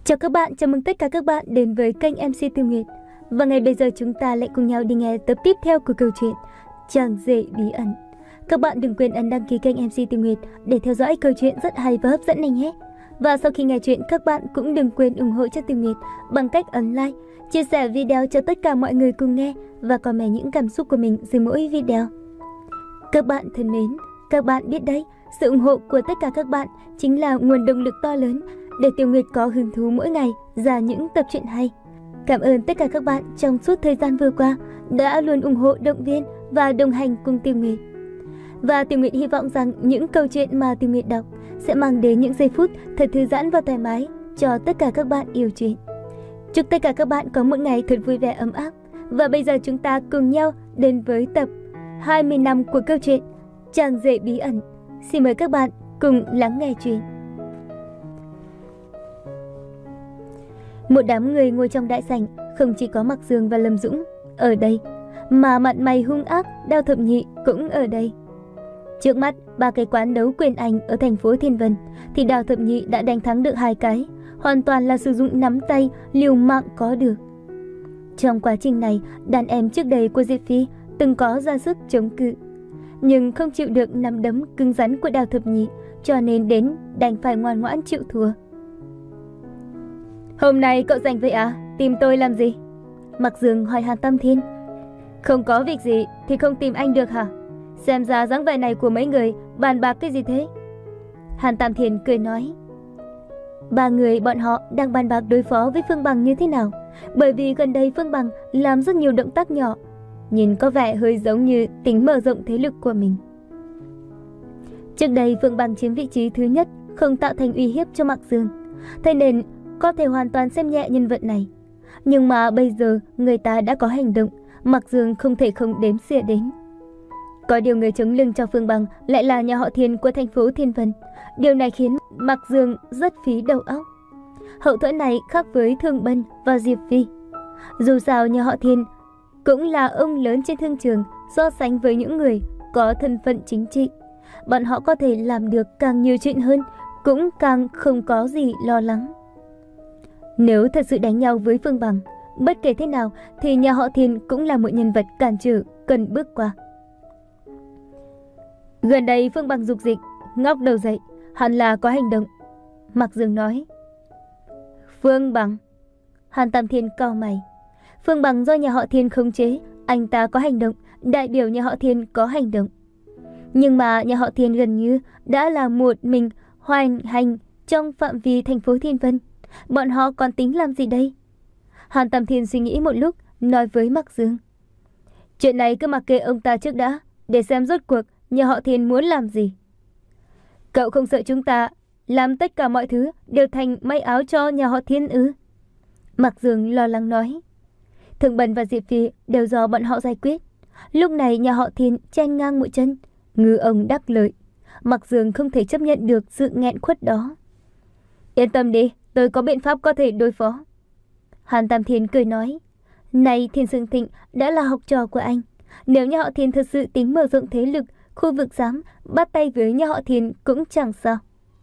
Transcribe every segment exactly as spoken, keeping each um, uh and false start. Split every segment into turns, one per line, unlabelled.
Chào các bạn, chào mừng tất cả các bạn đến với kênh em xê Tiêu Nguyệt. Và ngày bây giờ chúng ta lại cùng nhau đi nghe tập tiếp theo của câu chuyện Chàng rể bí ẩn. Các bạn đừng quên ấn đăng ký kênh em xê Tiêu Nguyệt để theo dõi câu chuyện rất hay và hấp dẫn này nhé. Và sau khi nghe chuyện, các bạn cũng đừng quên ủng hộ cho Tiêu Nguyệt bằng cách ấn like, chia sẻ video cho tất cả mọi người cùng nghe và comment những cảm xúc của mình dưới mỗi video. Các bạn thân mến, các bạn biết đấy, sự ủng hộ của tất cả các bạn chính là nguồn động lực to lớn để Tiêu Nguyệt có hứng thú mỗi ngày ra những tập truyện hay. Cảm ơn tất cả các bạn trong suốt thời gian vừa qua đã luôn ủng hộ, động viên và đồng hành cùng Tiêu Nguyệt. Và Tiêu Nguyệt hy vọng rằng những câu chuyện mà Tiêu Nguyệt đọc sẽ mang đến những giây phút thật thư giãn và thoải mái cho tất cả các bạn yêu truyện. Chúc tất cả các bạn có một ngày thật vui vẻ ấm áp. Và bây giờ chúng ta cùng nhau đến với tập hai mươi năm của câu chuyện Chàng rể bí ẩn. Xin mời các bạn cùng lắng nghe chuyện. Một đám người ngồi trong đại sảnh, không chỉ có Mạc Dương và Lâm Dũng ở đây, mà mặt mày hung ác Đao Thập Nhị cũng ở đây. Trước mắt ba cái quán đấu quyền Anh ở thành phố Thiên Vân thì Đao Thập Nhị đã đánh thắng được hai cái, hoàn toàn là sử dụng nắm tay liều mạng có được. Trong quá trình này, đàn em trước đây của Diệp Phi từng có ra sức chống cự, nhưng không chịu được nắm đấm cứng rắn của Đao Thập Nhị, cho nên đến đành phải ngoan ngoãn chịu thua. Hôm nay cậu rảnh vậy à? Tìm tôi làm gì? Mạc Dương hỏi Hàn Tam Thiên. Không có việc gì thì không tìm anh được hả? Xem ra dáng vẻ này của mấy người bàn bạc cái gì thế? Hàn Tam Thiên cười nói. Ba người bọn họ đang bàn bạc đối phó với Phương Bằng như thế nào, bởi vì gần đây Phương Bằng làm rất nhiều động tác nhỏ, nhìn có vẻ hơi giống như tính mở rộng thế lực của mình. Trước đây Phương Bằng chiếm vị trí thứ nhất, không tạo thành uy hiếp cho Mạc Dương, thế nên có thể hoàn toàn xem nhẹ nhân vật này. Nhưng mà bây giờ người ta đã có hành động, Mạc Dương không thể không đếm xỉa đến. Có điều người chống lưng cho Phương Bằng lại là nhà họ Thiên của thành phố Thiên Vân. Điều này khiến Mạc Dương rất phí đầu óc. Hậu thuẫn này khác với Thương Bân và Diệp Phi. Dù sao nhà họ Thiên cũng là ông lớn trên thương trường, so sánh với những người có thân phận chính trị, bọn họ có thể làm được càng nhiều chuyện hơn, cũng càng không có gì lo lắng. Nếu thật sự đánh nhau với Phương Bằng, bất kể thế nào thì nhà họ Thiên cũng là một nhân vật cản trở cần bước qua. Gần đây Phương Bằng dục dịch, ngóc đầu dậy, hẳn là có hành động. Mạc Dương nói. Phương Bằng? Hàn Tam Thiên cau mày. Phương Bằng do nhà họ Thiên khống chế, anh ta có hành động, đại biểu nhà họ Thiên có hành động. Nhưng mà nhà họ Thiên gần như đã là một mình hoành hành trong phạm vi thành phố Thiên Vân. Bọn họ còn tính làm gì đây? Hàn Tam Thiên suy nghĩ một lúc, nói với Mạc Dương. Chuyện này cứ mặc kệ ông ta trước đã, để xem rốt cuộc nhà họ Thiên muốn làm gì. Cậu không sợ chúng ta làm tất cả mọi thứ đều thành may áo cho nhà họ Thiên ư? Mạc Dương lo lắng nói. Thường Bân và Diệp Phi đều do bọn họ giải quyết. Lúc này nhà họ Thiên chen ngang mũi chân, ngư ông đắc lợi. Mạc Dương không thể chấp nhận được sự nghẹn khuất đó. Yên tâm đi, tôi có biện pháp có thể đối phó. Hàn Tam Thiên cười nói. Này, Thiên Sương Thịnh đã là học trò của anh. Nếu nhà họ Thiên thật sự tính mở rộng thế lực, khu vực dám bắt tay với nhà họ Thiên cũng chẳng sao.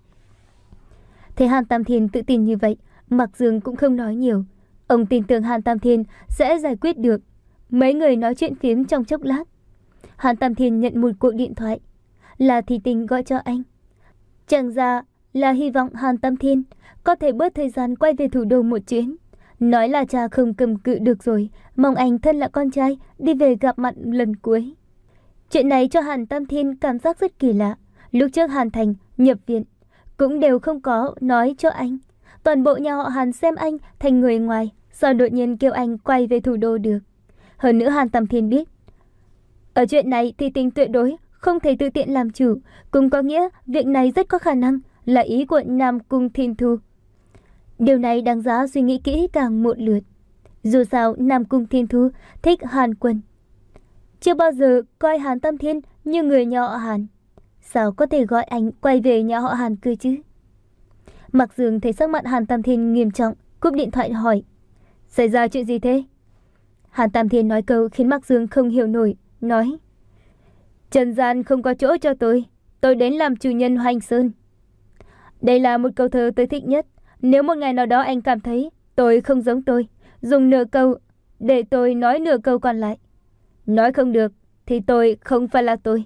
Thấy Hàn Tam Thiên tự tin như vậy, Mạc Dương cũng không nói nhiều. Ông tin tưởng Hàn Tam Thiên sẽ giải quyết được. Mấy người nói chuyện phiếm trong chốc lát. Hàn Tam Thiên nhận một cuộc điện thoại. Là Thị Tình gọi cho anh. Chẳng ra là hy vọng Hàn Tam Thiên có thể bớt thời gian quay về thủ đô một chuyến. Nói là cha không cầm cự được rồi, mong anh thân là con trai đi về gặp mặt lần cuối. Chuyện này cho Hàn Tam Thiên cảm giác rất kỳ lạ. Lúc trước Hàn Thành nhập viện cũng đều không có nói cho anh. Toàn bộ nhà họ Hàn xem anh thành người ngoài, sao đột nhiên kêu anh quay về thủ đô được. Hơn nữa Hàn Tam Thiên biết, ở chuyện này thì Tình tuyệt đối không thể tự tiện làm chủ, cũng có nghĩa việc này rất có khả năng là ý của Nam Cung Thiên Thu. Điều này đáng giá suy nghĩ kỹ càng một lượt. Dù sao Nam Cung Thiên Thu thích Hàn Quân, chưa bao giờ coi Hàn Tam Thiên như người nhà họ Hàn. Sao có thể gọi anh quay về nhà họ Hàn cơ chứ? Mạc Dương thấy sắc mặt Hàn Tam Thiên nghiêm trọng, cúp điện thoại hỏi. Xảy ra chuyện gì thế? Hàn Tam Thiên nói câu khiến Mạc Dương không hiểu nổi, nói. Trần gian không có chỗ cho tôi, tôi đến làm chủ nhân Hoành Sơn. Đây là một câu thơ tôi thích nhất, Nếu một ngày nào đó anh cảm thấy tôi không giống tôi, dùng nửa câu để tôi nói nửa câu còn lại. Nói không được thì tôi không phải là tôi.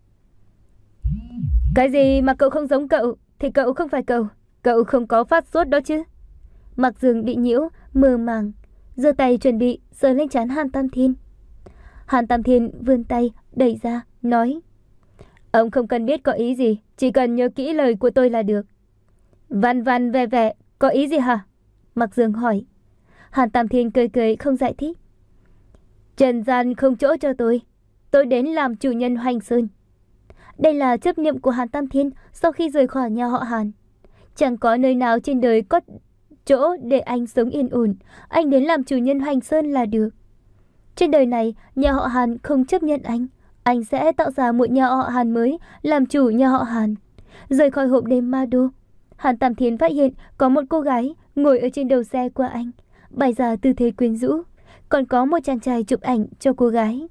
Cái gì mà cậu không giống cậu thì cậu không phải cậu. Cậu không có phát sốt đó chứ? Mạc Dương bị nhiễu, mơ màng, giơ tay chuẩn bị sờ lên trán Hàn Tam Thiên. Hàn Tam Thiên vươn tay đẩy ra, nói: Ông không cần biết có ý gì, chỉ cần nhớ kỹ lời của tôi là được. Văn văn ve ve có ý gì hả? Mạc Dương hỏi. Hàn Tam Thiên cười cười không giải thích. Trần gian không chỗ cho tôi, tôi đến làm chủ nhân Hoành Sơn. Đây là chấp niệm của Hàn Tam Thiên sau khi rời khỏi nhà họ Hàn. Chẳng có nơi nào trên đời có chỗ để anh sống yên ổn, anh đến làm chủ nhân Hoành Sơn là được. Trên đời này, nhà họ Hàn không chấp nhận anh, anh sẽ tạo ra một nhà họ Hàn mới, làm chủ nhà họ Hàn. Rời khỏi hộp đêm Ma Đô, Hàn Tam Thiên phát hiện có một cô gái ngồi ở trên đầu xe của anh, bày ra tư thế quyến rũ, còn có một chàng trai chụp ảnh cho cô gái.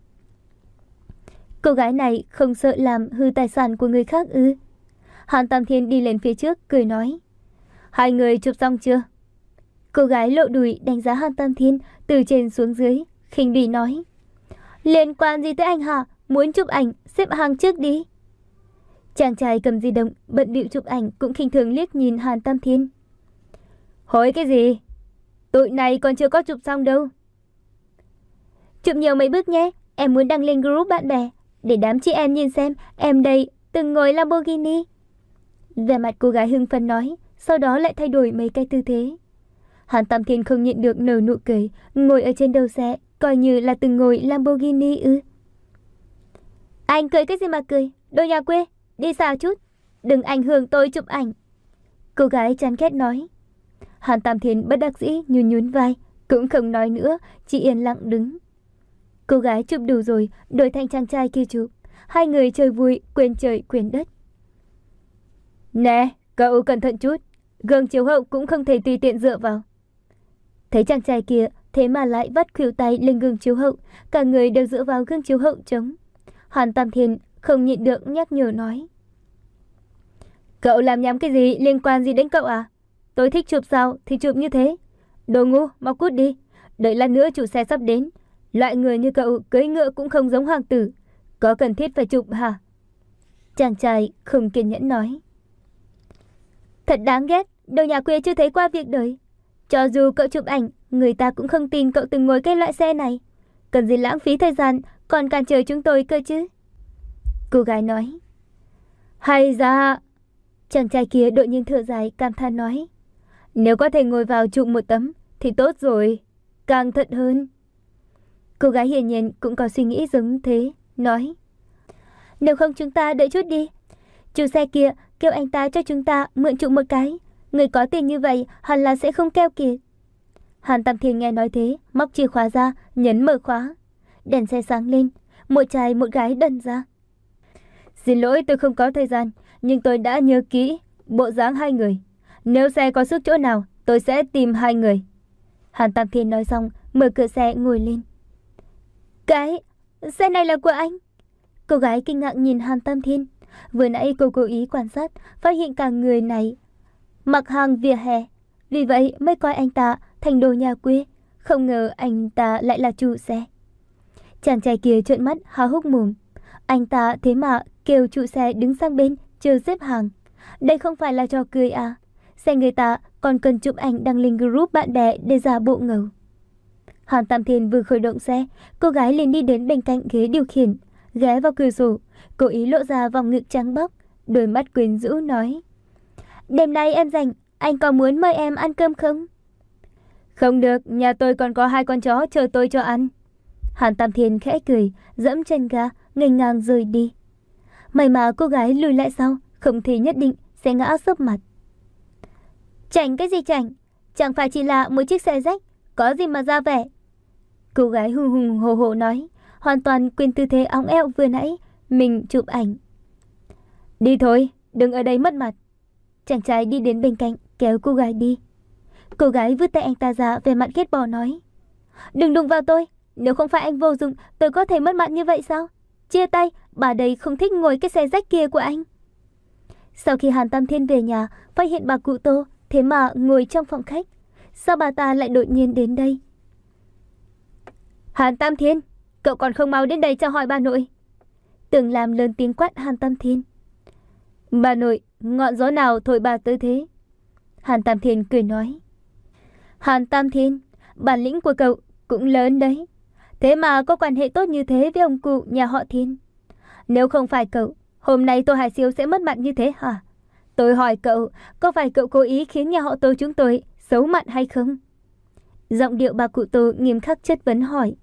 Cô gái này không sợ làm hư tài sản của người khác ư? Hàn Tam Thiên đi lên phía trước, cười nói: Hai người chụp xong chưa? Cô gái lộ đùi đánh giá Hàn Tam Thiên từ trên xuống dưới, khinh bỉ nói: Liên quan gì tới anh hả? Muốn chụp ảnh, xếp hàng trước đi. Chàng trai cầm di động, bận bịu chụp ảnh, cũng khinh thường liếc nhìn Hàn Tam Thiên. Hối cái gì? Tụi này còn chưa có chụp xong đâu. Chụp nhiều mấy bước nhé, em muốn đăng lên group bạn bè, để đám chị em nhìn xem em đây từng ngồi Lamborghini. Vẻ mặt cô gái hưng phấn nói, sau đó lại thay đổi mấy cái tư thế. Hàn Tam Thiên không nhịn được nở nụ cười, ngồi ở trên đầu xe, coi như là từng ngồi Lamborghini ư? Anh cười cái gì mà cười, đồ nhà quê, đi xa chút, đừng ảnh hưởng tôi chụp ảnh. Cô gái chán ghét nói. Hàn Tam Thiên bất đắc dĩ nhún nhún vai, cũng không nói nữa, chỉ yên lặng đứng. Cô gái chụp đủ rồi, đổi thành chàng trai kia chụp. Hai người chơi vui, quên trời quên đất. Nè, cậu cẩn thận chút, gương chiếu hậu cũng không thể tùy tiện dựa vào. Thấy chàng trai kia, thế mà lại vắt khuỷu tay lên gương chiếu hậu, cả người đều dựa vào gương chiếu hậu trống. Hàn Tam Thiên không nhịn được nhắc nhở nói. Cậu làm nhắm cái gì, liên quan gì đến cậu à? Tôi thích chụp sao thì chụp như thế. Đồ ngu, mau cút đi, đợi lát nữa chủ xe sắp đến. Loại người như cậu cưỡi ngựa cũng không giống hoàng tử, có cần thiết phải chụp hả? Chàng trai không kiên nhẫn nói. Thật đáng ghét, đồ nhà quê chưa thấy qua việc đời. Cho dù cậu chụp ảnh, người ta cũng không tin cậu từng ngồi cái loại xe này. Cần gì lãng phí thời gian, còn cản trở chúng tôi cơ chứ? Cô gái nói. Hay ra... Chàng trai kia đột nhiên thở dài cảm than nói. Nếu có thể ngồi vào chụp một tấm thì tốt rồi, càng thật hơn. Cô gái hiển nhiên cũng có suy nghĩ giống thế, nói. Nếu không chúng ta đợi chút đi. Chủ xe kia kêu anh ta cho chúng ta mượn chụp một cái. Người có tiền như vậy hẳn là sẽ không keo kiệt. Hàn Tam Thiên nghe nói thế, móc chìa khóa ra, nhấn mở khóa. Đèn xe sáng lên, một trai một gái đần ra. Xin lỗi tôi không có thời gian, nhưng tôi đã nhớ kỹ bộ dáng hai người. Nếu xe có sức chỗ nào, tôi sẽ tìm hai người. Hàn Tam Thiên nói xong, mở cửa xe ngồi lên. Cái, xe này là của anh? Cô gái kinh ngạc nhìn Hàn Tam Thiên. Vừa nãy cô cố ý quan sát, phát hiện cả người này mặc hàng vỉa hè, vì vậy mới coi anh ta thành đồ nhà quê. Không ngờ anh ta lại là chủ xe. Chàng trai kia trợn mắt há hốc mồm. Anh ta thế mà kêu chủ xe đứng sang bên chờ xếp hàng. Đây không phải là trò cười à? Xe người ta còn cần chụp ảnh đăng lên group bạn bè để giả bộ ngầu. Hàn Tam Thiên vừa khởi động xe, cô gái liền đi đến bên cạnh ghế điều khiển, ghé vào cửa sổ, cố ý lộ ra vòng ngực trắng bóc, đôi mắt quyến rũ nói. Đêm nay em rảnh, anh có muốn mời em ăn cơm không? Không được, nhà tôi còn có hai con chó chờ tôi cho ăn. Hàn Tam Thiên khẽ cười, dẫm chân ga, nghênh ngang rời đi. May mà cô gái lùi lại sau, không thì nhất định sẽ ngã sấp mặt. Chảnh cái gì chảnh? Chẳng phải chỉ là một chiếc xe rách, có gì mà ra vẻ? Cô gái hùng hùng hồ hồ nói, hoàn toàn quên tư thế óng eo vừa nãy mình chụp ảnh. Đi thôi, đừng ở đây mất mặt. Chàng trai đi đến bên cạnh, kéo cô gái đi. Cô gái vứt tay anh ta ra, vẻ mặt ghét bỏ nói. Đừng đụng vào tôi, nếu không phải anh vô dụng, tôi có thể mất mặt như vậy sao? Chia tay, bà đây không thích ngồi cái xe rách kia của anh. Sau khi Hàn Tam Thiên về nhà, phát hiện bà cụ Tô thế mà ngồi trong phòng khách. Sao bà ta lại đột nhiên đến đây? Hàn Tam Thiên, cậu còn không mau đến đây chào hỏi bà nội. Tưởng Lam lớn tiếng quát Hàn Tam Thiên. Bà nội, ngọn gió nào thổi bà tới thế? Hàn Tam Thiên cười nói. Hàn Tam Thiên, bản lĩnh của cậu cũng lớn đấy. Thế mà có quan hệ tốt như thế với ông cụ nhà họ Thiên. Nếu không phải cậu, hôm nay Tô Hải Siêu sẽ mất mặt như thế hả? Tôi hỏi cậu, có phải cậu cố ý khiến nhà họ Tô chúng tôi xấu mặt hay không? Giọng điệu bà cụ Tô nghiêm khắc chất vấn hỏi.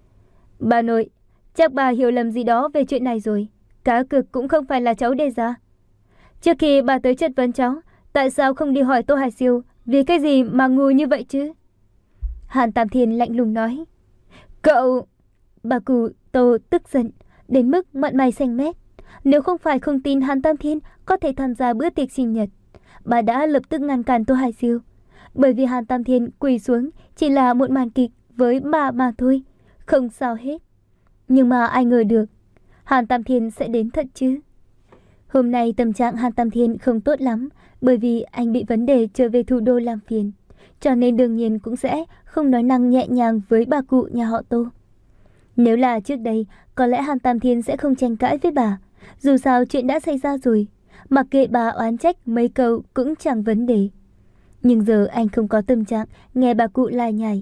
Bà nội, chắc bà hiểu lầm gì đó về chuyện này rồi. Cá cược cũng không phải là cháu đề ra. Trước khi bà tới chất vấn cháu, tại sao không đi hỏi Tô Hải Siêu vì cái gì mà ngu như vậy chứ? Hàn Tam Thiên lạnh lùng nói. Cậu... Bà cụ Tô tức giận đến mức mặt mày xanh mét. Nếu không phải không tin Hàn Tam Thiên có thể tham gia bữa tiệc sinh nhật, bà đã lập tức ngăn cản Tô Hải Siêu. Bởi vì Hàn Tam Thiên quỳ xuống chỉ là một màn kịch với bà mà thôi, không sao hết. Nhưng mà ai ngờ được Hàn Tam Thiên sẽ đến thật chứ. Hôm nay tâm trạng Hàn Tam Thiên không tốt lắm, bởi vì anh bị vấn đề trở về thủ đô làm phiền, cho nên đương nhiên cũng sẽ không nói năng nhẹ nhàng với bà cụ nhà họ Tô. Nếu là trước đây, có lẽ Hàn Tam Thiên sẽ không tranh cãi với bà. Dù sao chuyện đã xảy ra rồi, mặc kệ bà oán trách mấy câu cũng chẳng vấn đề. Nhưng giờ anh không có tâm trạng nghe bà cụ lai nhải.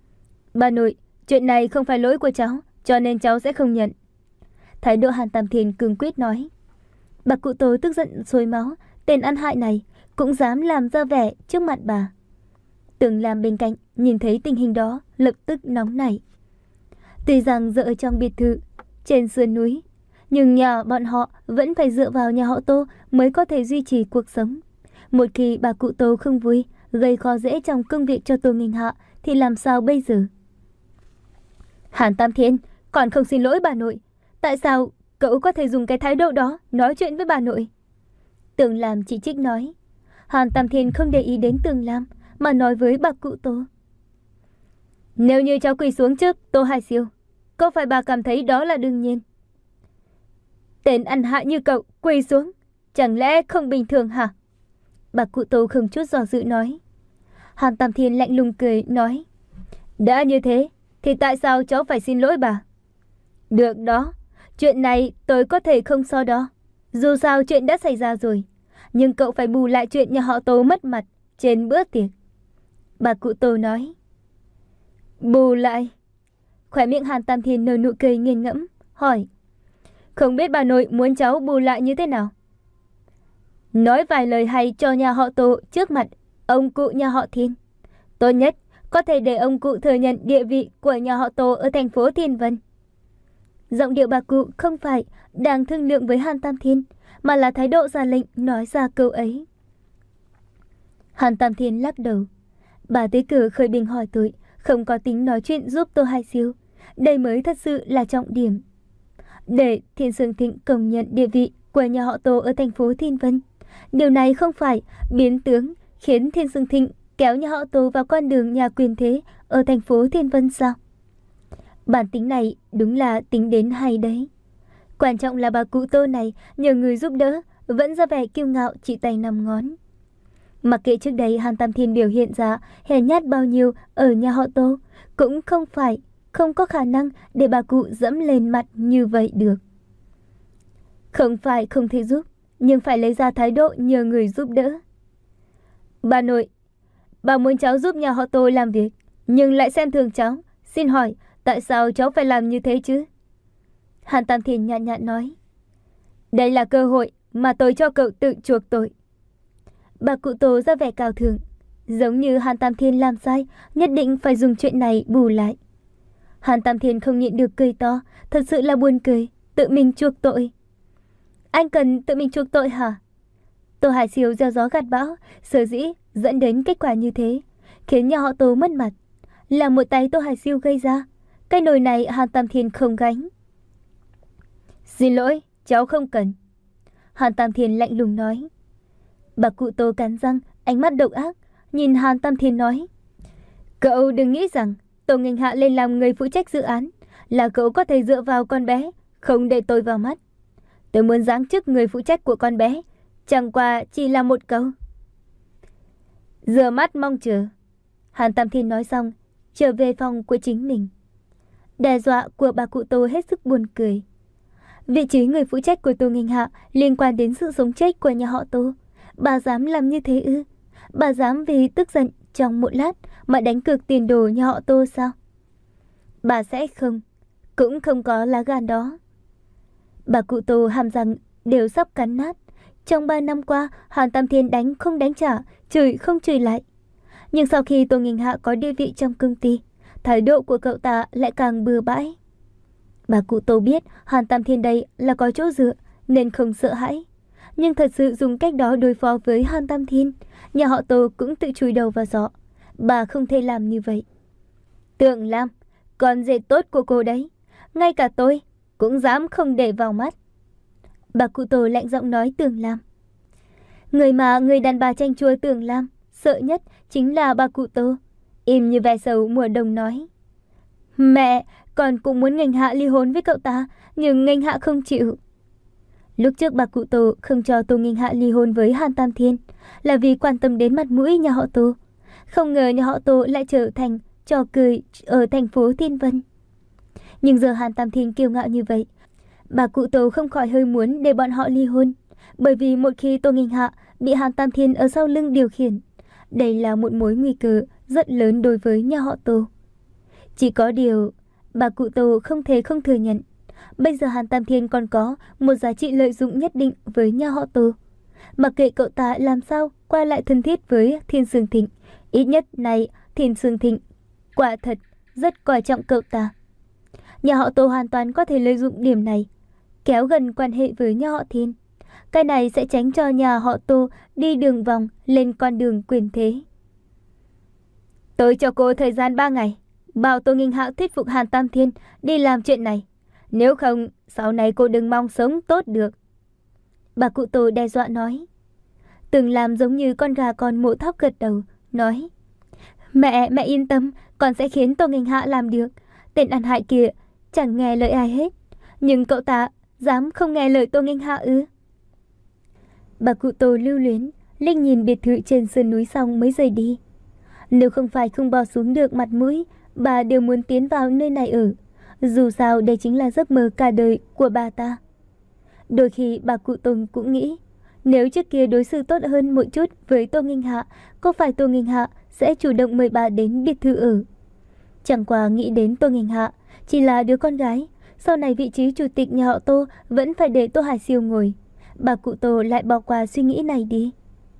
Bà nội, chuyện này không phải lỗi của cháu, cho nên cháu sẽ không nhận. Thái độ Hàn Tam Thiên cương quyết nói. Bà cụ Tô tức giận sôi máu, tên ăn hại này cũng dám làm ra vẻ trước mặt bà. Tưởng Lam bên cạnh nhìn thấy tình hình đó lập tức nóng nảy. Tuy rằng giờ ở trong biệt thự trên sườn núi, nhưng nhà bọn họ vẫn phải dựa vào nhà họ Tô mới có thể duy trì cuộc sống. Một khi bà cụ Tô không vui, gây khó dễ trong công việc cho Tô Nghinh Hạ thì làm sao bây giờ? Hàn Tam Thiên, còn không xin lỗi bà nội. Tại sao cậu có thể dùng cái thái độ đó nói chuyện với bà nội? Tưởng Lam chỉ trích nói. Hàn Tam Thiên không để ý đến Tưởng Lam mà nói với bà cụ Tô. Nếu như cháu quỳ xuống trước Tô Hải Siêu, có phải bà cảm thấy đó là đương nhiên? Tên ăn hại như cậu quỳ xuống, chẳng lẽ không bình thường hả? Bà cụ Tô không chút do dự nói. Hàn Tam Thiên lạnh lùng cười nói. Đã như thế, thì tại sao cháu phải xin lỗi bà? Được đó, chuyện này tôi có thể không so đo. Dù sao chuyện đã xảy ra rồi, nhưng cậu phải bù lại chuyện nhà họ Tô mất mặt trên bữa tiệc. Bà cụ Tô nói. Bù lại? Khóe miệng Hàn Tam Thiên nở nụ cười nghiền ngẫm, hỏi. Không biết bà nội muốn cháu bù lại như thế nào? Nói vài lời hay cho nhà họ Tô trước mặt ông cụ nhà họ Thiên. Tốt nhất có thể để ông cụ thừa nhận địa vị của nhà họ Tô ở thành phố Thiên Vân. Giọng điệu bà cụ không phải đang thương lượng với Hàn Tam Thiên, mà là thái độ ra lệnh nói ra câu ấy. Hàn Tam Thiên lắc đầu. Bà tới cửa khởi bình hỏi tội, không có tính nói chuyện giúp Tô Hải Siêu. Đây mới thật sự là trọng điểm. Để Thiên Sương Thịnh công nhận địa vị của nhà họ Tô ở thành phố Thiên Vân, điều này không phải biến tướng khiến Thiên Sương Thịnh kéo nhà họ Tô vào con đường nhà quyền thế ở thành phố Thiên Vân sao? Bản tính này đúng là tính đến hay đấy. Quan trọng là bà cụ Tô này nhờ người giúp đỡ vẫn ra vẻ kiêu ngạo chỉ tay năm ngón. Mặc kệ trước đây Hàn Tam Thiên biểu hiện ra hèn nhát bao nhiêu ở nhà họ Tô, cũng không phải không có khả năng để bà cụ dẫm lên mặt như vậy được. Không phải không thể giúp, nhưng phải lấy ra thái độ nhờ người giúp đỡ. Bà nội, bà muốn cháu giúp nhà họ Tô làm việc, nhưng lại xem thường cháu. Xin hỏi, tại sao cháu phải làm như thế chứ? Hàn Tam Thiên nhạt nhạt nói. Đây là cơ hội mà tôi cho cậu tự chuộc tội. Bà cụ Tô ra vẻ cao thượng, giống như Hàn Tam Thiên làm sai, nhất định phải dùng chuyện này bù lại. Hàn Tam Thiên không nhịn được cười to, thật sự là buồn cười, tự mình chuộc tội. Anh cần tự mình chuộc tội hả? Tô Hải Siêu gieo gió gặt bão, sở dĩ dẫn đến kết quả như thế, khiến nhà họ Tô mất mặt. Là một tay Tô Hải Siêu gây ra, cái nồi này Hàn Tam Thiên không gánh. Xin lỗi, cháu không cần. Hàn Tam Thiên lạnh lùng nói. Bà cụ Tô cắn răng, ánh mắt độc ác, nhìn Hàn Tam Thiên nói. Cậu đừng nghĩ rằng Tô Nghinh Hạ lên làm người phụ trách dự án là cậu có thể dựa vào con bé, không để tôi vào mắt. Tôi muốn giáng chức người phụ trách của con bé, chẳng qua chỉ là một câu. Rửa mắt mong chờ. Hàn Tam Thiên nói xong, trở về phòng của chính mình. Đe dọa của bà cụ Tô hết sức buồn cười. Vị trí người phụ trách của Tô Nghênh Hạ liên quan đến sự sống chết của nhà họ Tô. Bà dám làm như thế ư? Bà dám vì tức giận trong một lát mà đánh cược tiền đồ nhà họ Tô sao? Bà sẽ không, cũng không có lá gan đó. Bà cụ Tô hàm răng đều sắp cắn nát. Trong ba năm qua, Hàn Tam Thiên đánh không đánh trả, chửi không chửi lại. Nhưng sau khi Tô Nghênh Hạ có địa vị trong công ty, thái độ của cậu ta lại càng bừa bãi. Bà cụ Tô biết Hàn Tam Thiên đây là có chỗ dựa nên không sợ hãi. Nhưng thật sự dùng cách đó đối phó với Hàn Tam Thiên, nhà họ Tô cũng tự chui đầu vào giỏ. Bà không thể làm như vậy. Tưởng Lam, con rể tốt của cô đấy. Ngay cả tôi cũng dám không để vào mắt. Bà cụ Tô lạnh giọng nói Tưởng Lam. Người mà người đàn bà chanh chua Tưởng Lam sợ nhất chính là bà cụ Tô. Im như ve sầu mùa đông nói. Mẹ, con cũng muốn Nghênh Hạ ly hôn với cậu ta, nhưng Nghênh Hạ không chịu. Lúc trước bà cụ Tô không cho Tô Nghênh Hạ ly hôn với Hàn Tam Thiên là vì quan tâm đến mặt mũi nhà họ Tô. Không ngờ nhà họ Tô lại trở thành trò cười ở thành phố Thiên Vân. Nhưng giờ Hàn Tam Thiên kiêu ngạo như vậy, bà cụ Tô không khỏi hơi muốn để bọn họ ly hôn. Bởi vì một khi Tô Nghênh Hạ bị Hàn Tam Thiên ở sau lưng điều khiển, đây là một mối nguy cơ rất lớn đối với nhà họ Tô. Chỉ có điều, bà cụ Tô không thể không thừa nhận, bây giờ Hàn Tam Thiên còn có một giá trị lợi dụng nhất định với nhà họ Tô. Mặc kệ cậu ta làm sao qua lại thân thiết với Thiên Sương Thịnh, ít nhất này Thiên Sương Thịnh quả thật rất coi trọng cậu ta. Nhà họ Tô hoàn toàn có thể lợi dụng điểm này, kéo gần quan hệ với nhà họ Thiên. Cái này sẽ tránh cho nhà họ Tô đi đường vòng lên con đường quyền thế. Tôi cho cô thời gian ba ngày, bảo Tô Nghênh Hạ thuyết phục Hàn Tam Thiên đi làm chuyện này. Nếu không, sau này cô đừng mong sống tốt được. Bà cụ Tô đe dọa nói. Từng làm giống như con gà con mổ thóc gật đầu, nói. Mẹ, mẹ yên tâm, con sẽ khiến Tô Nghênh Hạ làm được. Tên ăn hại kia chẳng nghe lời ai hết. Nhưng cậu ta dám không nghe lời Tô Nghênh Hạ ư? Bà cụ Tô lưu luyến, liếc nhìn biệt thự trên sườn núi xong mới rời đi. Nếu không phải không bỏ xuống được mặt mũi, bà đều muốn tiến vào nơi này ở. Dù sao đây chính là giấc mơ cả đời của bà ta. Đôi khi bà cụ Tùng cũng nghĩ, nếu trước kia đối xử tốt hơn một chút với Tô Nghênh Hạ, có phải Tô Nghênh Hạ sẽ chủ động mời bà đến biệt thự ở. Chẳng qua nghĩ đến Tô Nghênh Hạ chỉ là đứa con gái, sau này vị trí chủ tịch nhà họ Tô vẫn phải để Tô Hải Siêu ngồi. Bà cụ Tô lại bỏ qua suy nghĩ này đi.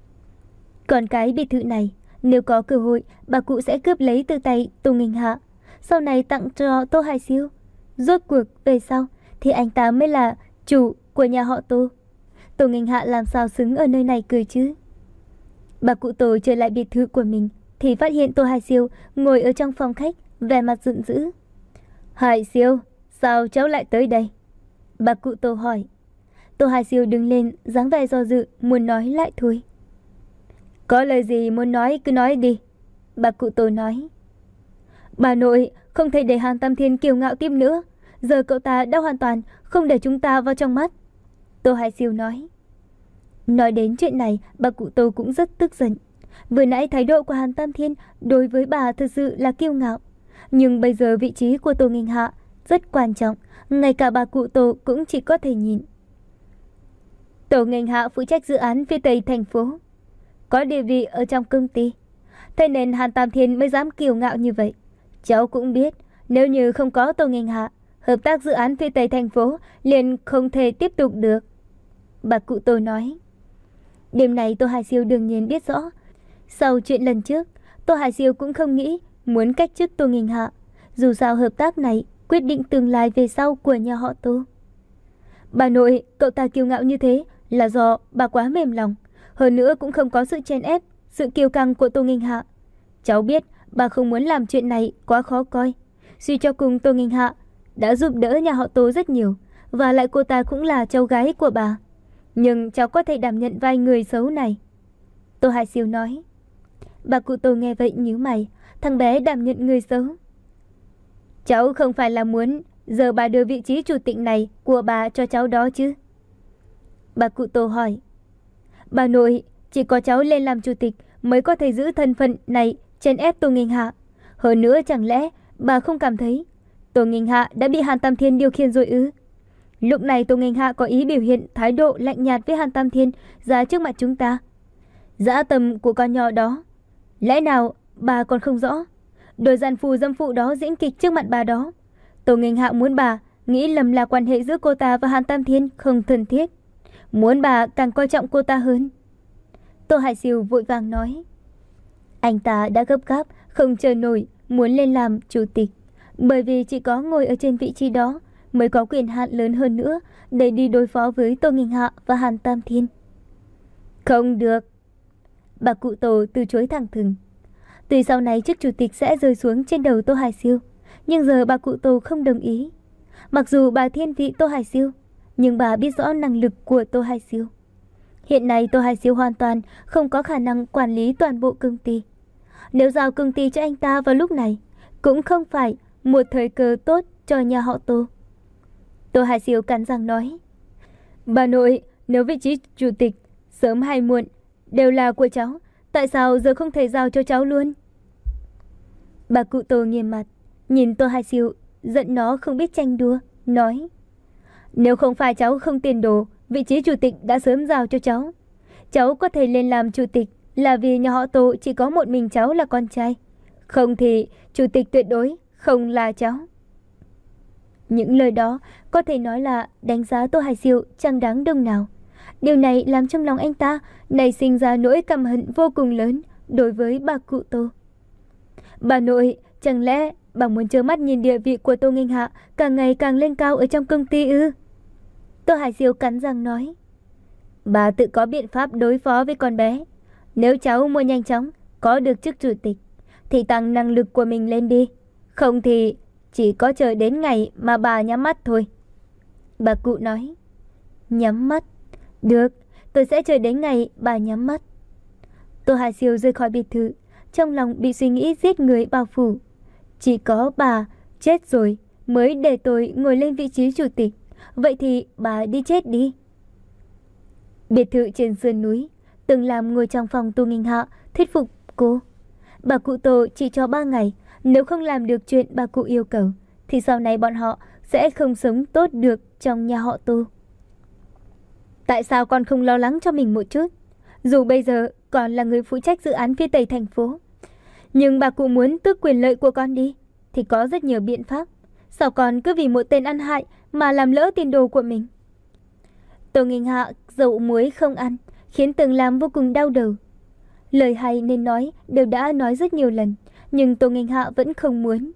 Còn cái biệt thự này, nếu có cơ hội, bà cụ sẽ cướp lấy từ tay Tô Nghênh Hạ, sau này tặng cho Tô Hải Siêu. Rốt cuộc về sau thì anh ta mới là chủ của nhà họ Tô. Tô Nghênh Hạ làm sao xứng ở nơi này cười chứ? Bà cụ Tô trở lại biệt thự của mình thì phát hiện Tô Hải Siêu ngồi ở trong phòng khách, vẻ mặt giận dữ. Hải Siêu, sao cháu lại tới đây? Bà cụ Tô hỏi. Tô Hải Siêu đứng lên, dáng vẻ do dự, muốn nói lại thôi. Có lời gì muốn nói cứ nói đi. Bà cụ Tô nói. Bà nội, không thể để Hàn Tam Thiên kiêu ngạo tiếp nữa. Giờ cậu ta đã hoàn toàn không để chúng ta vào trong mắt. Tô Hải Siêu nói. Nói đến chuyện này, bà cụ Tô cũng rất tức giận. Vừa nãy thái độ của Hàn Tam Thiên đối với bà thật sự là kiêu ngạo. Nhưng bây giờ vị trí của Tô Nghênh Hạ rất quan trọng, ngay cả bà cụ Tô cũng chỉ có thể nhìn. Tô Nghênh Hạ phụ trách dự án phía Tây thành phố, có địa vị ở trong công ty, thế nên Hàn Tam Thiên mới dám kiêu ngạo như vậy. Cháu cũng biết, nếu như không có Tô Nghênh Hạ, hợp tác dự án phía Tây thành phố liền không thể tiếp tục được. Bà cụ Tô nói. Đêm này Tô Hải Siêu đương nhiên biết rõ. Sau chuyện lần trước, Tô Hải Siêu cũng không nghĩ muốn cách chức Tô Nghênh Hạ. Dù sao hợp tác này quyết định tương lai về sau của nhà họ Tô. Bà nội, cậu ta kiêu ngạo như thế là do bà quá mềm lòng. Hơn nữa cũng không có sự chen ép, sự kiêu căng của Tô Nghênh Hạ. Cháu biết bà không muốn làm chuyện này quá khó coi. Suy cho cùng Tô Nghênh Hạ đã giúp đỡ nhà họ Tô rất nhiều, và lại cô ta cũng là cháu gái của bà. Nhưng cháu có thể đảm nhận vai người xấu này. Tô Hải Siêu nói. Bà cụ Tô nghe vậy nhíu mày. Thằng bé đảm nhận người xấu. Cháu không phải là muốn giờ bà đưa vị trí chủ tịch này của bà cho cháu đó chứ? Bà cụ Tô hỏi. Bà nội, chỉ có cháu lên làm chủ tịch mới có thể giữ thân phận này chèn ép Tô Nghênh Hạ. Hơn nữa chẳng lẽ bà không cảm thấy Tô Nghênh Hạ đã bị Hàn Tam Thiên điều khiển rồi ư? Lúc này Tô Nghênh Hạ có ý biểu hiện thái độ lạnh nhạt với Hàn Tam Thiên ra trước mặt chúng ta. Dã tâm của con nhỏ đó, lẽ nào bà còn không rõ? Đôi gian phù dâm phụ đó diễn kịch trước mặt bà đó. Tô Nghênh Hạ muốn bà nghĩ lầm là quan hệ giữa cô ta và Hàn Tam Thiên không thân thiết, muốn bà càng coi trọng cô ta hơn. Tô Hải Siêu vội vàng nói. Anh ta đã gấp gáp, không chờ nổi, muốn lên làm chủ tịch. Bởi vì chỉ có ngồi ở trên vị trí đó mới có quyền hạn lớn hơn nữa để đi đối phó với Tô Nghênh Hạ và Hàn Tam Thiên. Không được. Bà cụ Tô từ chối thẳng thừng. Tuy sau này chức chủ tịch sẽ rơi xuống trên đầu Tô Hải Siêu, nhưng giờ bà cụ Tô không đồng ý. Mặc dù bà thiên vị Tô Hải Siêu, nhưng bà biết rõ năng lực của Tô Hải Siêu. Hiện nay Tô Hải Siêu hoàn toàn không có khả năng quản lý toàn bộ công ty. Nếu giao công ty cho anh ta vào lúc này, cũng không phải một thời cơ tốt cho nhà họ Tô. Tô Hải Siêu cắn răng nói. Bà nội, nếu vị trí chủ tịch sớm hay muộn đều là của cháu, tại sao giờ không thể giao cho cháu luôn? Bà cụ Tô nghiêm mặt, nhìn Tô Hải Siêu, giận nó không biết tranh đua, nói. Nếu không phải cháu không tiền đồ, vị trí chủ tịch đã sớm giao cho cháu. Cháu có thể lên làm chủ tịch là vì nhà họ Tô chỉ có một mình cháu là con trai. Không thì chủ tịch tuyệt đối không là cháu. Những lời đó có thể nói là đánh giá Tô Hải Siêu chẳng đáng đồng nào. Điều này làm trong lòng anh ta nảy sinh ra nỗi căm hận vô cùng lớn đối với bà cụ Tô. Bà nội, chẳng lẽ bà muốn trơ mắt nhìn địa vị của Tô Nghênh Hạ càng ngày càng lên cao ở trong công ty ư? Tô Hải Siêu cắn răng nói. Bà tự có biện pháp đối phó với con bé. Nếu cháu muốn nhanh chóng có được chức chủ tịch thì tăng năng lực của mình lên đi. Không thì chỉ có chờ đến ngày mà bà nhắm mắt thôi. Bà cụ nói. Nhắm mắt? Được, tôi sẽ chờ đến ngày bà nhắm mắt. Tô Hải Siêu rời khỏi biệt thự, trong lòng bị suy nghĩ giết người bao phủ. Chỉ có bà chết rồi mới để tôi ngồi lên vị trí chủ tịch. Vậy thì bà đi chết đi. Biệt thự trên sườn núi, Từng Làm ngồi trong phòng Tô Nghênh Hạ thuyết phục cô. Bà cụ Tô chỉ cho ba ngày, nếu không làm được chuyện bà cụ yêu cầu thì sau này bọn họ sẽ không sống tốt được trong nhà họ Tô. Tại sao con không lo lắng cho mình một chút? Dù bây giờ con là người phụ trách dự án phía Tây thành phố, nhưng bà cụ muốn tước quyền lợi của con đi thì có rất nhiều biện pháp. Sao con cứ vì một tên ăn hại mà làm lỡ tiền đồ của mình? Tô Nghênh Hạ dầu muối không ăn, khiến Từng Làm vô cùng đau đầu. Lời hay nên nói đều đã nói rất nhiều lần, nhưng Tô Nghênh Hạ vẫn không muốn.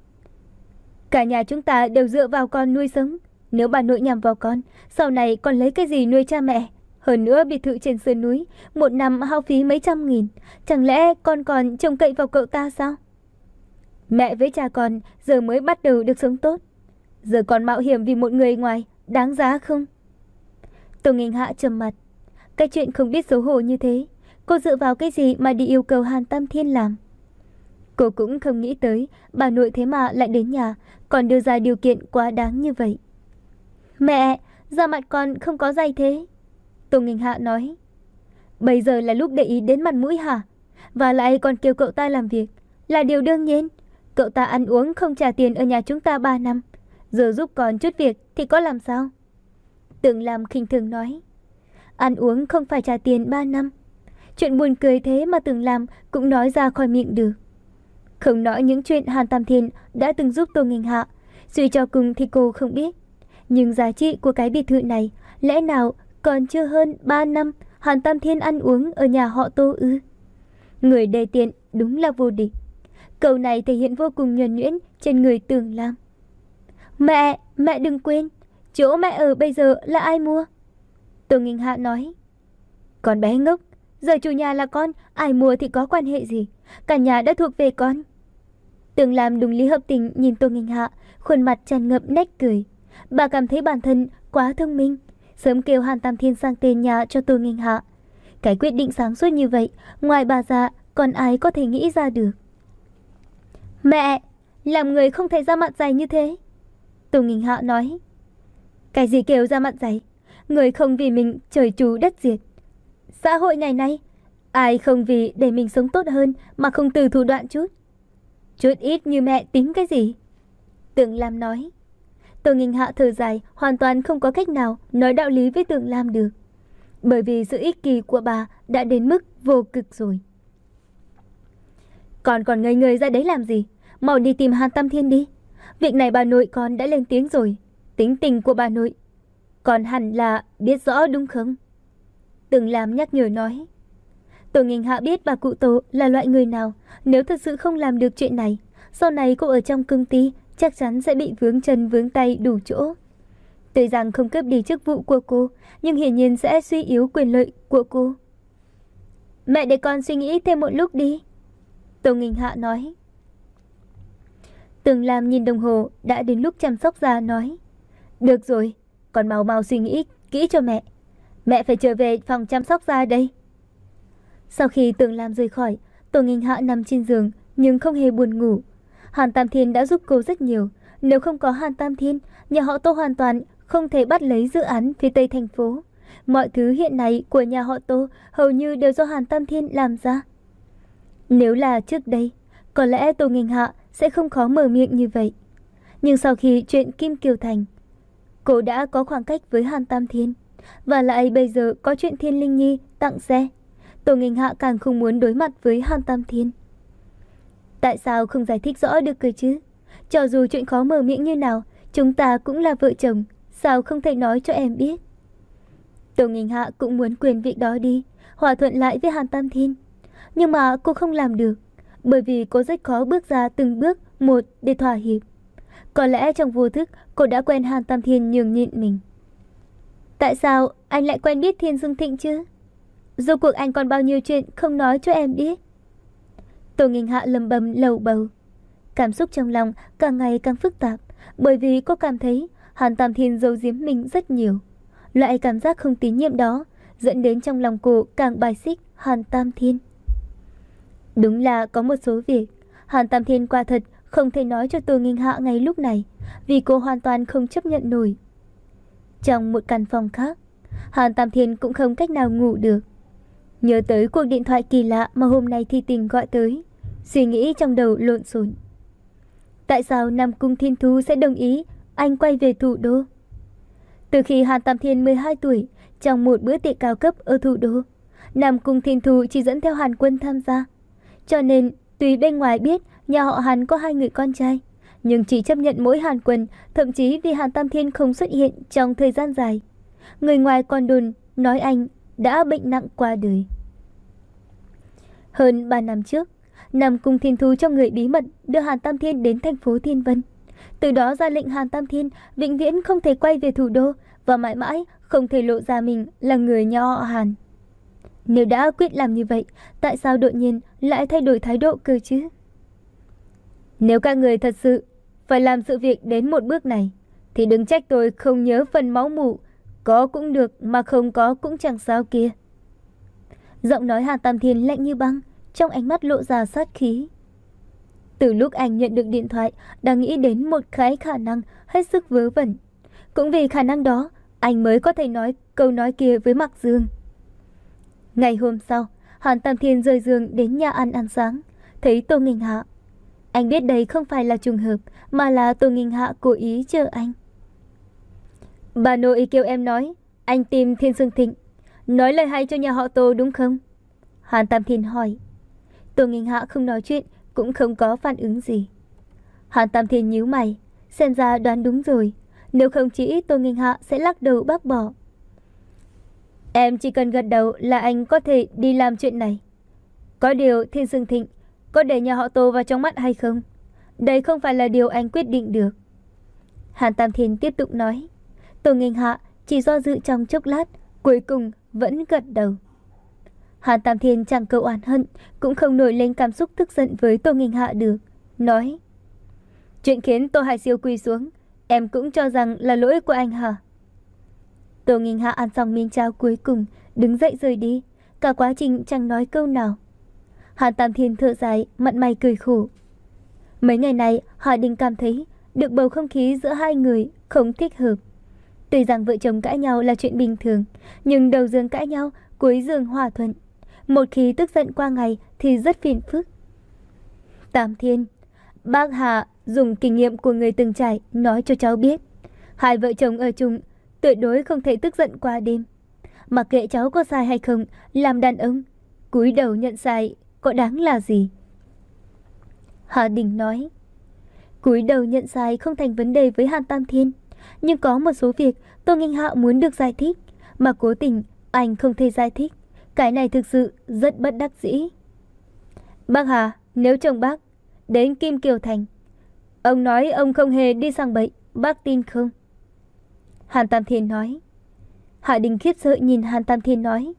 Cả nhà chúng ta đều dựa vào con nuôi sống. Nếu bà nội nhằm vào con, sau này con lấy cái gì nuôi cha mẹ? Hơn nữa biệt thự trên sườn núi, một năm hao phí mấy trăm nghìn. Chẳng lẽ con còn trông cậy vào cậu ta sao? Mẹ với cha con giờ mới bắt đầu được sống tốt. Giờ còn mạo hiểm vì một người ngoài, đáng giá không? Tô Nghênh Hạ trầm mặt. Cái chuyện không biết xấu hổ như thế, cô dựa vào cái gì mà đi yêu cầu Hàn Tam Thiên làm? Cô cũng không nghĩ tới bà nội thế mà lại đến nhà, còn đưa ra điều kiện quá đáng như vậy. Mẹ, da mặt con không có dày thế. Tô Nghênh Hạ nói. Bây giờ là lúc để ý đến mặt mũi hả? Và lại còn kêu cậu ta làm việc là điều đương nhiên. Cậu ta ăn uống không trả tiền ở nhà chúng ta ba năm, giờ giúp con chút việc thì có làm sao? Từng Làm khinh thường nói. Ăn uống không phải trả tiền ba năm? Chuyện buồn cười thế mà Từng Làm cũng nói ra khỏi miệng được. Không nói những chuyện Hàn Tam Thiên đã từng giúp Tô Nghênh Hạ, suy cho cùng thì cô không biết. Nhưng giá trị của cái biệt thự này lẽ nào còn chưa hơn ba năm Hàn Tam Thiên ăn uống ở nhà họ Tô ư? Người đề tiện đúng là vô địch. Câu này thể hiện vô cùng nhuần nhuyễn trên người Từng Làm. Mẹ, mẹ đừng quên, chỗ mẹ ở bây giờ là ai mua? Tô Nghênh Hạ nói. Con bé ngốc, giờ chủ nhà là con, ai mua thì có quan hệ gì? Cả nhà đã thuộc về con. Từng Làm đúng lý hợp tình nhìn Tô Nghênh Hạ, khuôn mặt tràn ngập nét cười. Bà cảm thấy bản thân quá thông minh, sớm kêu Hàn Tam Thiên sang tên nhà cho Tô Nghênh Hạ. Cái quyết định sáng suốt như vậy, ngoài bà già còn ai có thể nghĩ ra được? Mẹ, làm người không thể ra mặt dày như thế. Tô Nghênh Hạ nói. Cái gì kêu ra mặt dày? Người không vì mình trời trú đất diệt. Xã hội ngày nay Ai không vì để mình sống tốt hơn mà không từ thủ đoạn chút. Chút ít như mẹ tính cái gì? Tưởng Lam nói. Tô Nghinh Hạ thở dài, hoàn toàn không có cách nào nói đạo lý với Tưởng Lam được. Bởi vì sự ích kỷ của bà đã đến mức vô cực rồi. Con còn ngây ngây ra đấy làm gì? Mau đi tìm Hàn Tam Thiên đi. Việc này bà nội con đã lên tiếng rồi. Tính tình của bà nội còn hẳn là biết rõ đúng không? Tưởng Lam nhắc nhở nói. Tô Nghinh Hạ biết bà cụ Tô là loại người nào. Nếu thật sự không làm được chuyện này, sau này cô ở trong công ty chắc chắn sẽ bị vướng chân vướng tay đủ chỗ. Tuy rằng không cướp đi chức vụ của cô, nhưng hiển nhiên sẽ suy yếu quyền lợi của cô. Mẹ để con suy nghĩ thêm một lúc đi, Tô Nghinh Hạ nói. Tưởng Lam nhìn đồng hồ, đã đến lúc chăm sóc da nói. Được rồi, con mau mau suy nghĩ kỹ cho mẹ. Mẹ phải trở về phòng chăm sóc da đây. Sau khi Tưởng Lam rời khỏi, Tô Nghinh Hạ nằm trên giường nhưng không hề buồn ngủ. Hàn Tam Thiên đã giúp cô rất nhiều. Nếu không có Hàn Tam Thiên, nhà họ Tô hoàn toàn không thể bắt lấy dự án phía Tây thành phố. Mọi thứ hiện nay của nhà họ Tô hầu như đều do Hàn Tam Thiên làm ra. Nếu là trước đây, có lẽ Tô Nghinh Hạ sẽ không khó mở miệng như vậy. Nhưng sau khi chuyện Kim Kiều Thành, cô đã có khoảng cách với Hàn Tam Thiên. Và lại bây giờ có chuyện Thiên Linh Nhi tặng xe, Tô Nghinh Hạ càng không muốn đối mặt với Hàn Tam Thiên. Tại sao không giải thích rõ được cơ chứ? Cho dù chuyện khó mở miệng như nào, chúng ta cũng là vợ chồng, sao không thể nói cho em biết? Tô Nghinh Hạ cũng muốn quyền việc đó đi, hòa thuận lại với Hàn Tam Thiên. Nhưng mà cô không làm được, bởi vì cô rất khó bước ra từng bước một để thỏa hiệp. Có lẽ trong vô thức cô đã quen Hàn Tam Thiên nhường nhịn mình. Tại sao anh lại quen biết Thiên Dương Thịnh chứ? Rốt cuộc anh còn bao nhiêu chuyện không nói cho em biết? Tô Nghinh Hạ lầm bầm lầu bầu. Cảm xúc trong lòng càng ngày càng phức tạp, bởi vì cô cảm thấy Hàn Tam Thiên giấu giếm mình rất nhiều. Loại cảm giác không tín nhiệm đó dẫn đến trong lòng cô càng bài xích Hàn Tam Thiên. Đúng là có một số việc Hàn Tam Thiên quả thật không thể nói cho Tô Nghinh Hạ ngay lúc này, vì cô hoàn toàn không chấp nhận nổi. Trong một căn phòng khác, Hàn Tam Thiên cũng không cách nào ngủ được. Nhớ tới cuộc điện thoại kỳ lạ mà hôm nay Thi Tình gọi tới, suy nghĩ trong đầu lộn xộn. Tại sao Nam Cung Thiên Thu sẽ đồng ý anh quay về thủ đô? Từ khi Hàn Tam Thiên mười hai tuổi, trong một bữa tiệc cao cấp ở thủ đô, Nam Cung Thiên Thu chỉ dẫn theo Hàn Quân tham gia. Cho nên, tuy bên ngoài biết nhà họ Hàn có hai người con trai, nhưng chỉ chấp nhận mỗi Hàn Quân, thậm chí vì Hàn Tam Thiên không xuất hiện trong thời gian dài. Người ngoài còn đồn nói anh đã bệnh nặng qua đời. Hơn ba năm trước, Nam Cung Thiên Thu cho người bí mật đưa Hàn Tam Thiên đến thành phố Thiên Vân. Từ đó ra lệnh Hàn Tam Thiên vĩnh viễn không thể quay về thủ đô và mãi mãi không thể lộ ra mình là người nhà họ Hàn. Nếu đã quyết làm như vậy, tại sao đột nhiên lại thay đổi thái độ cơ chứ? Nếu các người thật sự phải làm sự việc đến một bước này, thì đừng trách tôi không nhớ phần máu mủ. Có cũng được mà không có cũng chẳng sao kia. Giọng nói Hàn Tam Thiên lạnh như băng, trong ánh mắt lộ ra sát khí. Từ lúc anh nhận được điện thoại, đang nghĩ đến một cái khả năng hết sức vớ vẩn. Cũng vì khả năng đó, anh mới có thể nói câu nói kia với Mạc Dương. Ngày hôm sau, Hàn Tam Thiên rời giường đến nhà ăn ăn sáng, thấy Tô Nghinh Hạ. Anh biết đây không phải là trùng hợp, mà là Tô Nghinh Hạ cố ý chờ anh. Bà nội kêu em nói, anh tìm Thiên Dương Thịnh, nói lời hay cho nhà họ Tô đúng không? Hàn Tam Thiên hỏi. Tô Nghinh Hạ không nói chuyện, cũng không có phản ứng gì. Hàn Tam Thiên nhíu mày, xem ra đoán đúng rồi, nếu không chỉ Tô Nghinh Hạ sẽ lắc đầu bác bỏ. Em chỉ cần gật đầu là anh có thể đi làm chuyện này. Có điều Thiên Dương Thịnh có để nhà họ Tô vào trong mắt hay không? Đây không phải là điều anh quyết định được. Hàn Tam Thiên tiếp tục nói. Tô Nghinh Hạ chỉ do dự trong chốc lát, cuối cùng vẫn gật đầu. Hàn Tam Thiên chẳng cầu oán hận, cũng không nổi lên cảm xúc tức giận với Tô Nghinh Hạ được. Nói, chuyện khiến Tô Hải Siêu quỳ xuống, em cũng cho rằng là lỗi của anh hả? Tô Nghinh Hạ ăn xong miếng cháo cuối cùng, đứng dậy rời đi. Cả quá trình chẳng nói câu nào. Hàn Tam Thiên thở dài, mặt mày cười khổ. Mấy ngày này, Hà Đình cảm thấy được bầu không khí giữa hai người không thích hợp. Tuy rằng vợ chồng cãi nhau là chuyện bình thường, nhưng đầu giường cãi nhau, cuối giường hòa thuận. Một khi tức giận qua ngày thì rất phiền phức. Tam Thiên, bác Hà dùng kinh nghiệm của người từng trải nói cho cháu biết. Hai vợ chồng ở chung tuyệt đối không thể tức giận qua đêm. Mặc kệ cháu có sai hay không, làm đàn ông cúi đầu nhận sai có đáng là gì? Hà Đình nói. Cúi đầu nhận sai không thành vấn đề với Hàn Tam Thiên, nhưng có một số việc Tô Nghinh Hạo muốn được giải thích, mà cố tình anh không thể giải thích. Cái này thực sự rất bất đắc dĩ. Bác Hà, nếu chồng bác đến Kim Kiều Thành, ông nói ông không hề đi sang bậy, bác tin không? Hàn Tam Thiên nói. Hạ Đình khiếp sợ nhìn Hàn Tam Thiên nói.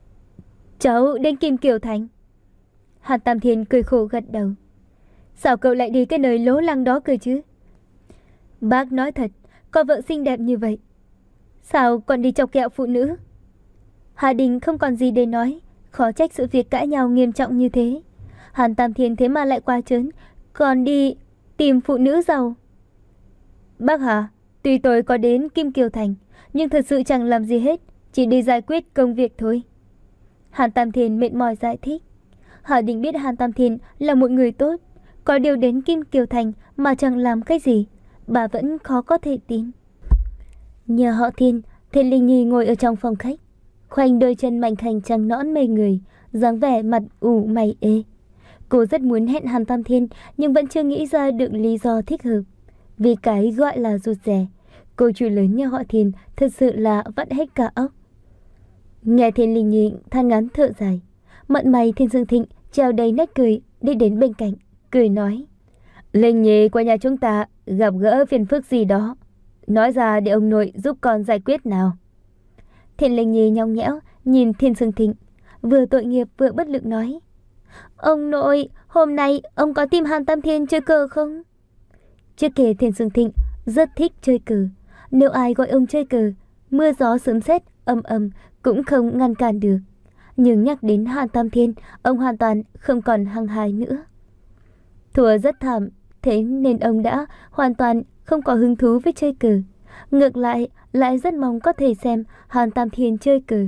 Cháu đến Kim Kiều Thành. Hàn Tam Thiên cười khổ gật đầu. Sao cậu lại đi cái nơi lố lăng đó cơ chứ? Bác nói thật, có vợ xinh đẹp như vậy, sao còn đi chọc ghẹo phụ nữ? Hạ Đình không còn gì để nói, khó trách sự việc cãi nhau nghiêm trọng như thế. Hàn Tam Thiên thế mà lại qua trớn, còn đi tìm phụ nữ giàu. Bác Hà, tuy tôi có đến Kim Kiều Thành, nhưng thật sự chẳng làm gì hết, chỉ đi giải quyết công việc thôi. Hàn Tam Thiên mệt mỏi giải thích. Hạ Đình biết Hàn Tam Thiên là một người tốt, có điều đến Kim Kiều Thành mà chẳng làm cái gì, bà vẫn khó có thể tin. Nhà họ Thiên, Thiên Linh Nhi ngồi ở trong phòng khách, khoanh đôi chân mảnh khảnh trắng nõn mê người, dáng vẻ mặt ủ mày ê. Cô rất muốn hẹn Hàn Tam Thiên, nhưng vẫn chưa nghĩ ra được lý do thích hợp. Vì cái gọi là rụt rè, cô chủ lớn nhà họ Thiên thật sự là vắt hết cả óc. Nghe Thiên Linh Nhi than ngắn thở dài, mận mày Thiên Dương Thịnh treo đầy nét cười đi đến bên cạnh, cười nói. Linh Nhi qua nhà chúng ta gặp gỡ phiền phức gì đó, nói ra để ông nội giúp con giải quyết nào. Thiên Linh Nhi nhõng nhẽo nhìn Thiên Dương Thịnh, vừa tội nghiệp vừa bất lực nói. Ông nội, hôm nay ông có tìm Hàn Tam Thiên chơi cờ không? Trước kia Thiên Dương Thịnh rất thích chơi cờ, nếu ai gọi ông chơi cờ, mưa gió sấm sét ầm ầm cũng không ngăn cản được. Nhưng nhắc đến Hàn Tam Thiên, ông hoàn toàn không còn hăng hái nữa. Thua rất thảm, thế nên ông đã hoàn toàn không có hứng thú với chơi cờ. Ngược lại, lại rất mong có thể xem Hàn Tam Thiên chơi cờ.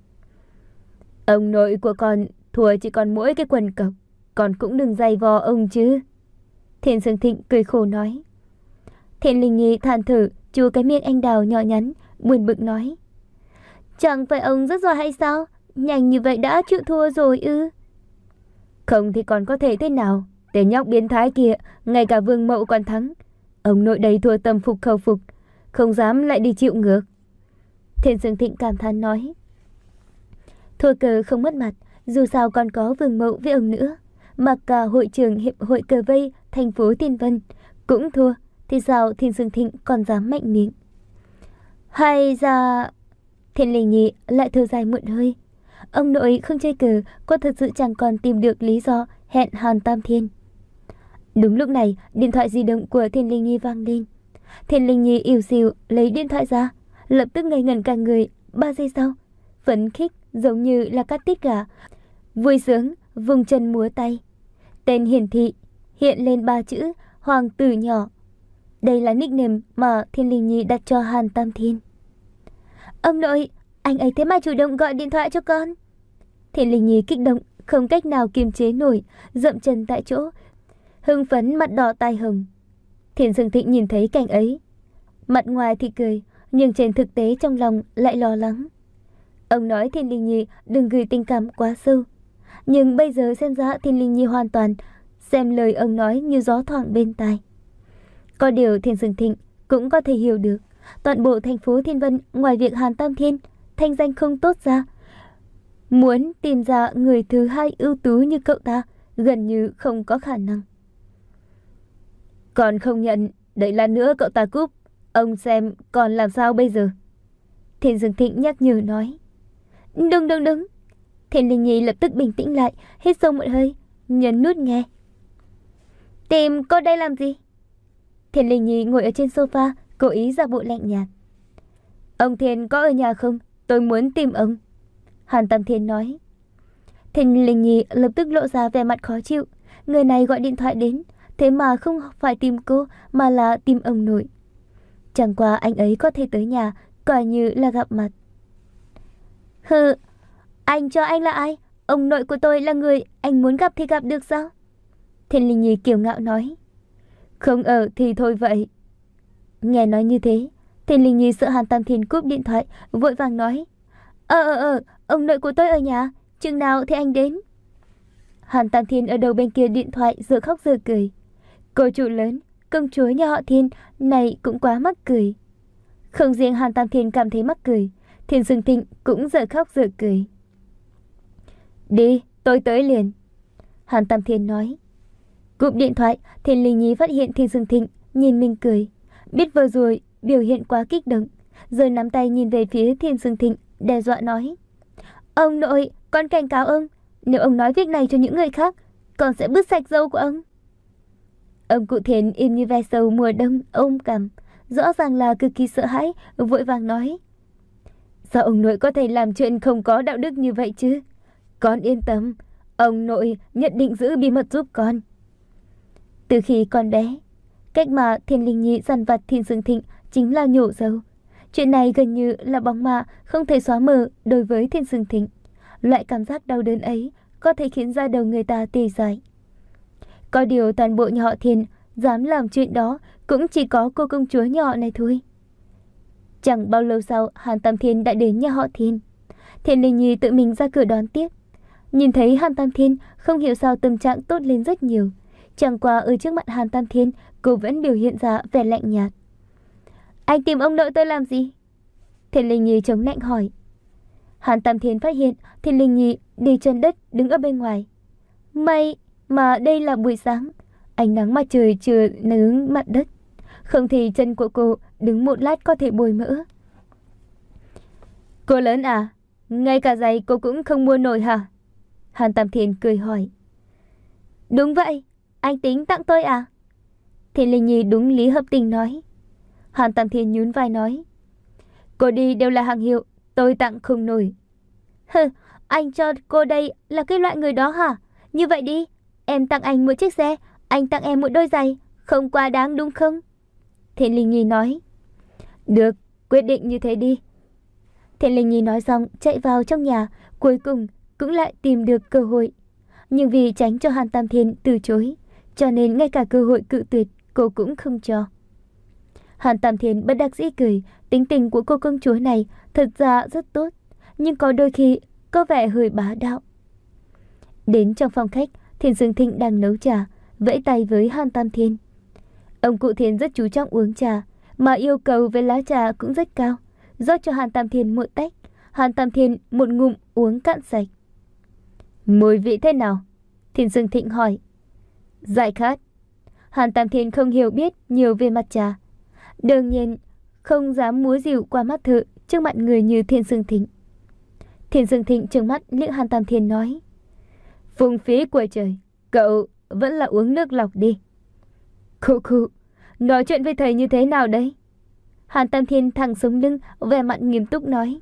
Ông nội của con thua chỉ còn mỗi cái quần cộc, con cũng đừng giày vò ông chứ. Thiên Dương Thịnh cười khổ nói. Thiên Linh Nhi than thở chua cái miệng anh đào nhỏ nhắn, buồn bực nói. Chẳng phải ông rất giỏi hay sao? Nhanh như vậy đã chịu thua rồi ư? Không thì còn có thể thế nào? Tên nhóc biến thái kia, ngay cả Vương Mậu còn thắng. Ông nội đầy thua tâm phục khẩu phục, không dám lại đi chịu ngược. Thiên Dương Thịnh cảm thán nói. Thua cờ không mất mặt, dù sao còn có Vương Mậu với ông nữa. Mà cả hội trưởng hiệp hội cờ vây thành phố Tiên Vân cũng thua, thì sao Thiên Dương Thịnh còn dám mạnh miệng? Hay ra... Thiên Linh Nhi lại thở dài muộn hơi. Ông nội không chơi cờ, cô thật sự chẳng còn tìm được lý do hẹn Hàn Tam Thiên. Đúng lúc này, điện thoại di động của Thiên Linh Nhi vang lên. Thiên Linh Nhi ỉu xìu lấy điện thoại ra, lập tức ngây ngẩn cả người. Ba giây sau, phấn khích giống như là cắt tiết gà, vui sướng vùng chân múa tay. Tên hiển thị hiện lên ba chữ Hoàng tử nhỏ. Đây là nickname mà Thiên Linh Nhi đặt cho Hàn Tam Thiên. Ông nội, anh ấy thế mà chủ động gọi điện thoại cho con. Thiên Linh Nhi kích động, không cách nào kiềm chế nổi, dậm chân tại chỗ, hưng phấn mặt đỏ tai hồng. Thiên Dương Thịnh nhìn thấy cảnh ấy, mặt ngoài thì cười, nhưng trên thực tế trong lòng lại lo lắng. Ông nói Thiên Linh Nhi đừng gửi tình cảm quá sâu, nhưng bây giờ xem ra Thiên Linh Nhi hoàn toàn xem lời ông nói như gió thoảng bên tai. Có điều Thiên Dương Thịnh cũng có thể hiểu được, toàn bộ thành phố Thiên Vân ngoài việc Hàn Tam Thiên thanh danh không tốt ra, muốn tìm ra người thứ hai ưu tú như cậu ta gần như không có khả năng. Còn không nhận, đợi lát nữa cậu ta cúp, ông xem còn làm sao bây giờ? Thiên Dương Thịnh nhắc nhở nói. Đừng đừng đừng. Thiên Linh Nhi lập tức bình tĩnh lại, hít sâu một hơi, nhấn nút nghe. Tìm cô đây làm gì? Thiên Linh Nhi ngồi ở trên sofa, cố ý giả bộ lạnh nhạt. Ông Thiên có ở nhà không? Tôi muốn tìm ông. Hàn Tam Thiên nói. Thiên Linh Nhi lập tức lộ ra vẻ mặt khó chịu. Người này gọi điện thoại đến, thế mà không phải tìm cô mà là tìm ông nội. Chẳng qua anh ấy có thể tới nhà, coi như là gặp mặt. Hừ, anh cho anh là ai? ông nội của tôi là người anh muốn gặp thì gặp được sao? Thiên Linh Nhi kiêu ngạo nói. Không ở thì thôi vậy. Nghe nói như thế, Thiên Linh Nhi sợ Hàn Tam Thiên cúp điện thoại, vội vàng nói. Ờ ờ ờ, ông nội của tôi ở nhà, chừng nào thì anh đến? Hàn Tam Thiên ở đầu bên kia điện thoại giờ khóc giờ cười. Cô chủ lớn, công chúa nhà họ Thiên này cũng quá mắc cười. Không riêng Hàn Tam Thiên cảm thấy mắc cười, Thiên Dương Thịnh cũng giờ khóc giờ cười. Đi, tôi tới liền, Hàn Tam Thiên nói. Cúp điện thoại, Thiên Linh Nhi phát hiện Thiên Dương Thịnh nhìn mình cười. Biết vừa rồi biểu hiện quá kích động, giờ nắm tay nhìn về phía Thiên Dương Thịnh, đe dọa nói. Ông nội, con cảnh cáo ông, nếu ông nói việc này cho những người khác, con sẽ bứt sạch râu của ông. Ông cụ Thiến im như ve sầu mùa đông ôm cằm, rõ ràng là cực kỳ sợ hãi, vội vàng nói. Sao ông nội có thể làm chuyện không có đạo đức như vậy chứ? Con yên tâm, ông nội nhất định giữ bí mật giúp con. Từ khi con bé, cách mà Thiên Linh Nhi dằn vặt Thiên Dương Thịnh chính là nhổ râu. Chuyện này gần như là bóng ma không thể xóa mờ đối với Thiên Dương Thịnh. Loại cảm giác đau đớn ấy có thể khiến da đầu người ta tê dại. Có điều toàn bộ nhà họ Thiên dám làm chuyện đó cũng chỉ có cô công chúa nhà họ này thôi. Chẳng bao lâu sau, Hàn Tam Thiên đã đến nhà họ Thiên. Thiên Linh Nhi tự mình ra cửa đón tiếp. Nhìn thấy Hàn Tam Thiên, không hiểu sao tâm trạng tốt lên rất nhiều. Chẳng qua ở trước mặt Hàn Tam Thiên, cô vẫn biểu hiện ra vẻ lạnh nhạt. Anh tìm ông nội tôi làm gì? Thiên Linh Nhi chống nạnh hỏi. Hàn Tam Thiên phát hiện Thiên Linh Nhi đi chân đất đứng ở bên ngoài. May mà đây là buổi sáng, ánh nắng mặt trời chưa nướng mặt đất, không thì chân của cô đứng một lát có thể bồi mỡ. Cô lớn à, ngay cả giày cô cũng không mua nổi hả? Hàn Tam Thiên cười hỏi. Đúng vậy, anh tính tặng tôi à? Thiên Linh Nhi đúng lý hợp tình nói. Hàn Tam Thiên nhún vai nói. Cô đi đều là hàng hiệu, tôi tặng không nổi. Hừ, anh cho cô đây là cái loại người đó hả? Như vậy đi, em tặng anh một chiếc xe, anh tặng em một đôi giày, không quá đáng đúng không? Thiên Linh Nhi nói. Được, quyết định như thế đi. Thiên Linh Nhi nói xong chạy vào trong nhà, cuối cùng cũng lại tìm được cơ hội. Nhưng vì tránh cho Hàn Tam Thiên từ chối, cho nên ngay cả cơ hội cự tuyệt cô cũng không cho. Hàn Tam Thiên bất đắc dĩ cười, tính tình của cô công chúa này thật ra rất tốt, nhưng có đôi khi có vẻ hơi bá đạo. Đến trong phòng khách, Thiên Dương Thịnh đang nấu trà, vẫy tay với Hàn Tam Thiên. Ông cụ Thiên rất chú trọng uống trà, mà yêu cầu về lá trà cũng rất cao. Rót cho Hàn Tam Thiên một tách, Hàn Tam Thiên một ngụm uống cạn sạch. Mùi vị thế nào? Thiên Dương Thịnh hỏi. Giải khát. Hàn Tam Thiên không hiểu biết nhiều về mặt trà, đương nhiên không dám múa dịu qua mắt thợ trước mặt người như Thiên Dương Thịnh. Thiên Dương Thịnh trừng mắt liếc Hàn Tam Thiên nói. Phung phí của trời, cậu vẫn là uống nước lọc đi. Khụ khụ, nói chuyện với thầy như thế nào đấy? Hàn Tam Thiên thẳng sống lưng, vẻ mặt nghiêm túc nói.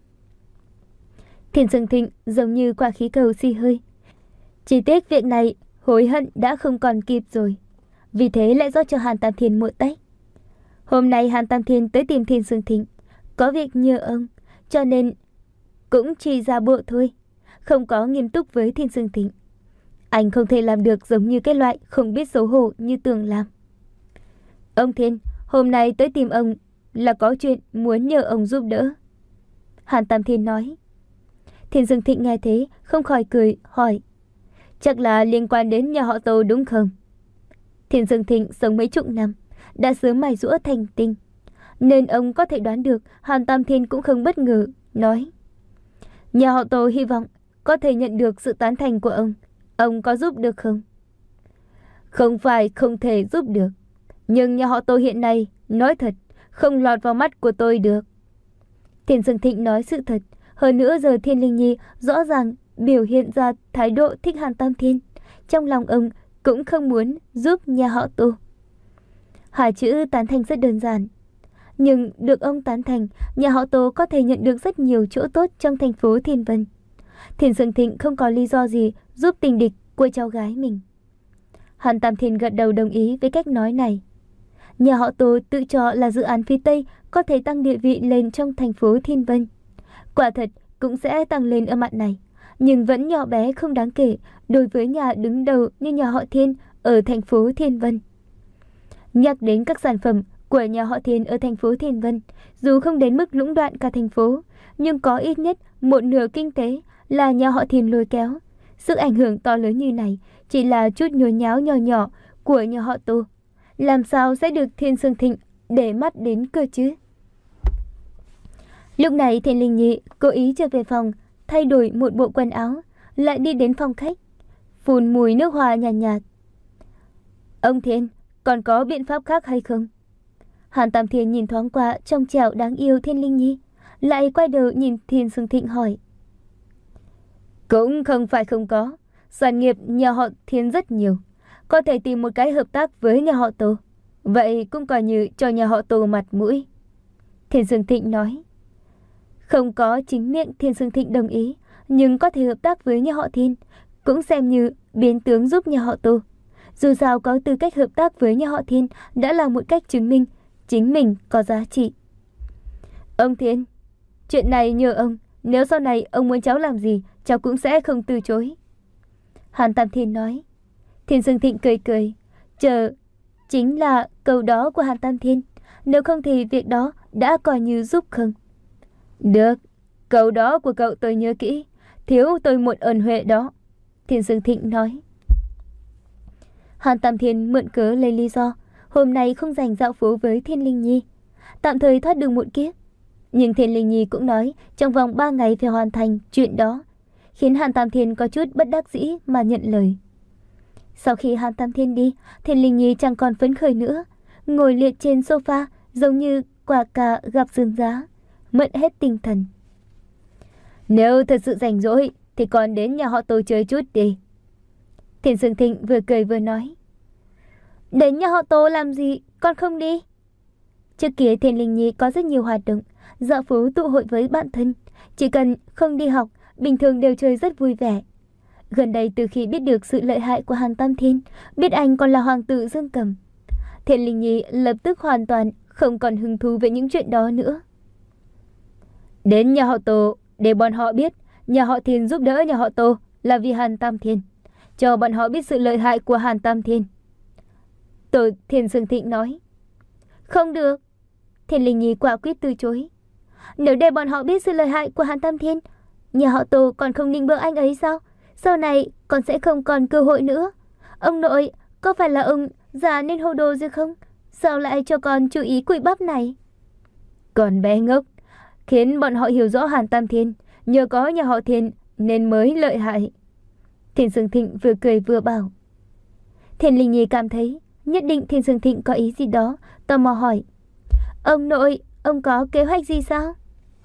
Thiên Dương Thịnh giống như quả khí cầu xì hơi. Chỉ tiếc việc này hối hận đã không còn kịp rồi, vì thế lại rót cho Hàn Tam Thiên một tách. Hôm nay Hàn Tam Thiên tới tìm Thiên Dương Thịnh, có việc nhờ ông, cho nên cũng chỉ giả bộ thôi, không có nghiêm túc với Thiên Dương Thịnh. Anh không thể làm được giống như cái loại không biết xấu hổ như Tường làm. Ông Thiên, hôm nay tới tìm ông là có chuyện muốn nhờ ông giúp đỡ, Hàn Tam Thiên nói. Thiên Dương Thịnh nghe thế không khỏi cười, hỏi. Chắc là liên quan đến nhà họ Tô đúng không? Thiên Dương Thịnh sống mấy chục năm, đã sớm mài giũa thành tinh, nên ông có thể đoán được Hàn Tam Thiên cũng không bất ngờ, nói. Nhà họ Tô hy vọng có thể nhận được sự tán thành của ông. Ông có giúp được không? Không phải không thể giúp được, nhưng nhà họ Tô hiện nay, nói thật, không lọt vào mắt của tôi được. Thiên Dương Thịnh nói sự thật. Hơn nữa giờ Thiên Linh Nhi rõ ràng biểu hiện ra thái độ thích Hàn Tam Thiên, trong lòng ông cũng không muốn giúp nhà họ Tô. Hai chữ tán thành rất đơn giản, nhưng được ông tán thành, nhà họ Tô có thể nhận được rất nhiều chỗ tốt trong thành phố Thiên Vân. Thiên Dương Thịnh không có lý do gì giúp tình địch của cháu gái mình. Hàn Tam Thiên gật đầu đồng ý với cách nói này. Nhà họ Tô tự cho là dự án phía Tây có thể tăng địa vị lên trong thành phố Thiên Vân. Quả thật cũng sẽ tăng lên ở mặt này, nhưng vẫn nhỏ bé không đáng kể đối với nhà đứng đầu như nhà họ Thiên ở thành phố Thiên Vân. Nhắc đến các sản phẩm của nhà họ Thiên ở thành phố Thiên Vân, dù không đến mức lũng đoạn cả thành phố, nhưng có ít nhất một nửa kinh tế là nhà họ Thiên lôi kéo. Sức ảnh hưởng to lớn như này chỉ là chút nhồi nháo nhỏ nhỏ của nhà họ Tô, làm sao sẽ được Thiên Sương Thịnh để mắt đến cơ chứ? Lúc này Thiên Linh Nhi cố ý trở về phòng, thay đổi một bộ quần áo, lại đi đến phòng khách, phun mùi nước hoa nhàn nhạt, nhạt. Ông Thiên, còn có biện pháp khác hay không? Hàn Tam Thiên nhìn thoáng qua trong trẻo đáng yêu Thiên Linh Nhi, lại quay đầu nhìn Thiên Sương Thịnh hỏi. Cũng không phải không có, sản nghiệp nhà họ Thiên rất nhiều, có thể tìm một cái hợp tác với nhà họ Tô, vậy cũng coi như cho nhà họ Tô mặt mũi. Thiên Sương Thịnh nói. Không có chính miệng Thiên Sương Thịnh đồng ý, nhưng có thể hợp tác với nhà họ Thiên, cũng xem như biến tướng giúp nhà họ Tô. Dù sao có tư cách hợp tác với nhà họ Thiên đã là một cách chứng minh chính mình có giá trị. Ông Thiên, chuyện này nhờ ông, nếu sau này ông muốn cháu làm gì, cháu cũng sẽ không từ chối. Hàn Tam Thiên nói. Thiên Sương Thịnh cười cười, chờ chính là câu đó của Hàn Tam Thiên, nếu không thì việc đó đã coi như giúp không. Được, câu đó của cậu tôi nhớ kỹ, thiếu tôi một ơn huệ đó. Thiên Sương Thịnh nói. Hàn Tam Thiên mượn cớ lấy lý do hôm nay không dành dạo phố với Thiên Linh Nhi, tạm thời thoát được một kiếp. Nhưng Thiên Linh Nhi cũng nói trong vòng ba ngày phải hoàn thành chuyện đó, khiến Hàn Tam Thiên có chút bất đắc dĩ mà nhận lời. Sau khi Hàn Tam Thiên đi, Thiên Linh Nhi chẳng còn phấn khởi nữa, ngồi liệt trên sofa giống như quả cà gặp dương giá, mất hết tinh thần. Nếu thật sự rảnh rỗi thì còn đến nhà họ Tô chơi chút đi. Thiên Sương Thịnh vừa cười vừa nói. Đến nhà họ Tô làm gì, con không đi. Trước kia Thiên Linh Nhi có rất nhiều hoạt động, dạo phố tụ hội với bạn thân, chỉ cần không đi học, bình thường đều chơi rất vui vẻ. Gần đây từ khi biết được sự lợi hại của Hàn Tam Thiên, biết anh còn là hoàng tử Dương Cầm, Thiên Linh Nhi lập tức hoàn toàn không còn hứng thú với những chuyện đó nữa. Đến nhà họ Tô để bọn họ biết nhà họ Thiên giúp đỡ nhà họ Tô là vì Hàn Tam Thiên, cho bọn họ biết sự lợi hại của Hàn Tam Thiên. Tổ Thiên Sương Thịnh nói. Không được. Thiên Linh Nhi quả quyết từ chối. Nếu để bọn họ biết sự lợi hại của Hàn Tam Thiên, nhà họ Tô còn không nịnh bợ anh ấy sao? Sau này con sẽ không còn cơ hội nữa. Ông nội, có phải là ông già nên hồ đồ rồi không? Sao lại cho con chú ý cùi bắp này? Còn bé ngốc, khiến bọn họ hiểu rõ Hàn Tam Thiên nhờ có nhà họ Thiên nên mới lợi hại. Thiên Sương Thịnh vừa cười vừa bảo. Thiên Linh Nhi cảm thấy nhất định Thiên Sương Thịnh có ý gì đó, tò mò hỏi. Ông nội, ông có kế hoạch gì sao?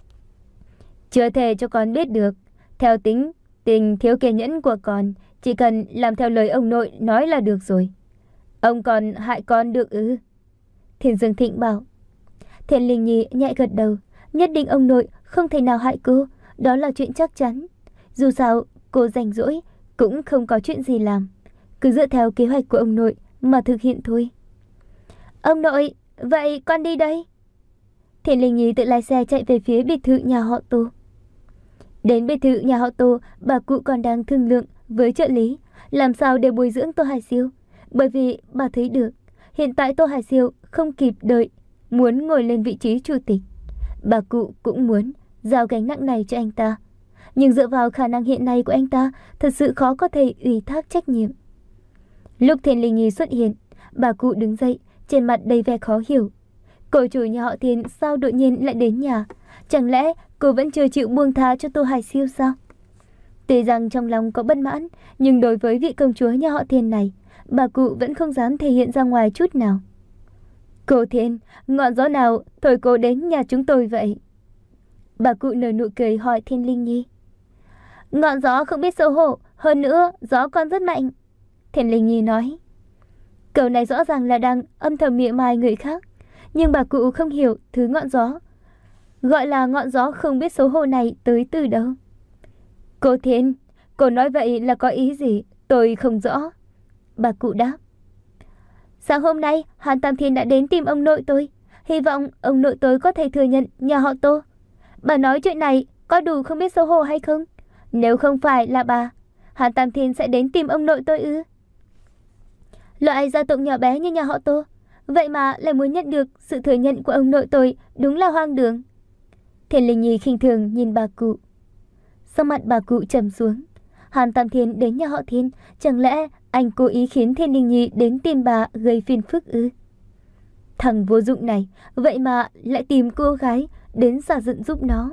Chưa thể cho con biết được. Theo tính tình thiếu kiên nhẫn của con, chỉ cần làm theo lời ông nội nói là được rồi. Ông còn hại con được ư? Thiên Sương Thịnh bảo. Thiên Linh Nhi nhẹ gật đầu. Nhất định ông nội không thể nào hại cô, đó là chuyện chắc chắn. Dù sao cô rảnh rỗi cũng không có chuyện gì làm, cứ dựa theo kế hoạch của ông nội mà thực hiện thôi. Ông nội, vậy con đi đây. Thiên Linh Nhi tự lái xe chạy về phía biệt thự nhà họ Tô. Đến biệt thự nhà họ Tô, bà cụ còn đang thương lượng với trợ lý làm sao để bồi dưỡng Tô Hải Siêu, bởi vì bà thấy được hiện tại Tô Hải Siêu không kịp đợi muốn ngồi lên vị trí chủ tịch. Bà cụ cũng muốn giao gánh nặng này cho anh ta, nhưng dựa vào khả năng hiện nay của anh ta, thật sự khó có thể ủy thác trách nhiệm. Lúc Thiên Linh Nhi xuất hiện, bà cụ đứng dậy, trên mặt đầy vẻ khó hiểu. Cô chủ nhà họ Thiên sao đột nhiên lại đến nhà? Chẳng lẽ cô vẫn chưa chịu buông tha cho Tô Hải Siêu sao? Tuy rằng trong lòng có bất mãn, nhưng đối với vị công chúa nhà họ Thiên này, bà cụ vẫn không dám thể hiện ra ngoài chút nào. Cô Thiên, ngọn gió nào thổi cô đến nhà chúng tôi vậy? Bà cụ nở nụ cười hỏi Thiên Linh Nhi. Ngọn gió không biết xấu hổ, hơn nữa gió còn rất mạnh. Thiên Linh Nhi nói. Câu này rõ ràng là đang âm thầm mỉa mai người khác, nhưng bà cụ không hiểu thứ ngọn gió gọi là ngọn gió không biết xấu hổ này tới từ đâu. Cô Thiên, cô nói vậy là có ý gì? Tôi không rõ. Bà cụ đáp. Sáng hôm nay Hàn Tam Thiên đã đến tìm ông nội tôi, hy vọng ông nội tôi có thể thừa nhận nhà họ Tô. Bà nói chuyện này có đủ không biết xấu hổ hay không? Nếu không phải là bà, Hàn Tam Thiên sẽ đến tìm ông nội tôi ư? Loại gia tộc nhỏ bé như nhà họ Tô, vậy mà lại muốn nhận được sự thừa nhận của ông nội tôi, đúng là hoang đường. Thiên Linh Nhi khinh thường nhìn bà cụ. Sắc mặt bà cụ trầm xuống. Hàn Tam Thiên đến nhà họ Thiên, chẳng lẽ anh cố ý khiến Thiên Linh Nhi đến tìm bà gây phiền phức ư? Thằng vô dụng này, vậy mà lại tìm cô gái đến xả giận giúp nó.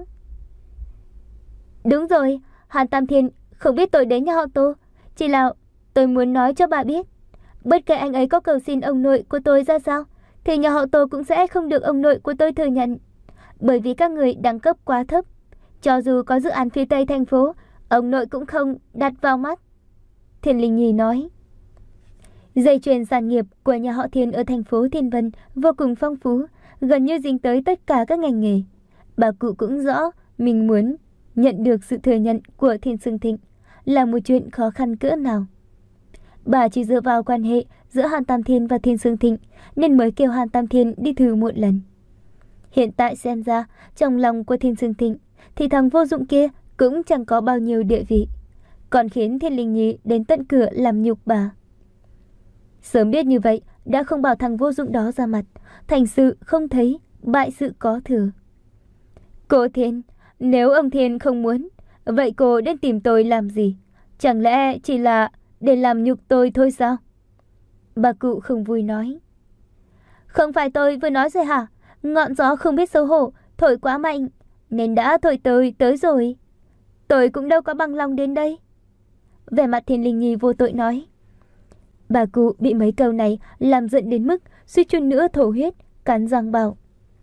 Đúng rồi, Hàn Tam Thiên không biết tôi đến nhà họ Tô, chỉ là tôi muốn nói cho bà biết, bất kể anh ấy có cầu xin ông nội của tôi ra sao, thì nhà họ Tô cũng sẽ không được ông nội của tôi thừa nhận, bởi vì các người đẳng cấp quá thấp. Cho dù có dự án phía Tây thành phố, ông nội cũng không đặt vào mắt. Thiên Linh Nhi nói. Dây chuyền sản nghiệp của nhà họ Thiên ở thành phố Thiên Vân vô cùng phong phú, gần như dính tới tất cả các ngành nghề. Bà cụ cũng rõ mình muốn nhận được sự thừa nhận của Thiên Sương Thịnh là một chuyện khó khăn cỡ nào. Bà chỉ dựa vào quan hệ giữa Hàn Tam Thiên và Thiên Sương Thịnh nên mới kêu Hàn Tam Thiên đi thử một lần. Hiện tại xem ra, trong lòng của Thiên Sương Thịnh thì thằng vô dụng kia cũng chẳng có bao nhiêu địa vị, còn khiến Thiên Linh Nhi đến tận cửa làm nhục bà. Sớm biết như vậy, đã không bảo thằng vô dụng đó ra mặt, thành sự không thấy, bại sự có thừa. Cô Thiên, nếu ông Thiên không muốn, vậy cô đến tìm tôi làm gì? Chẳng lẽ chỉ là để làm nhục tôi thôi sao? Bà cụ không vui nói. Không phải tôi vừa nói rồi hả? Ngọn gió không biết xấu hổ, thổi quá mạnh, nên đã thổi tôi tới rồi. Tôi cũng đâu có bằng lòng đến đây. Vẻ mặt Thiên Linh Nhi vô tội nói. Bà cụ bị mấy câu này làm giận đến mức suýt chút nữa thổ huyết, cắn răng bảo.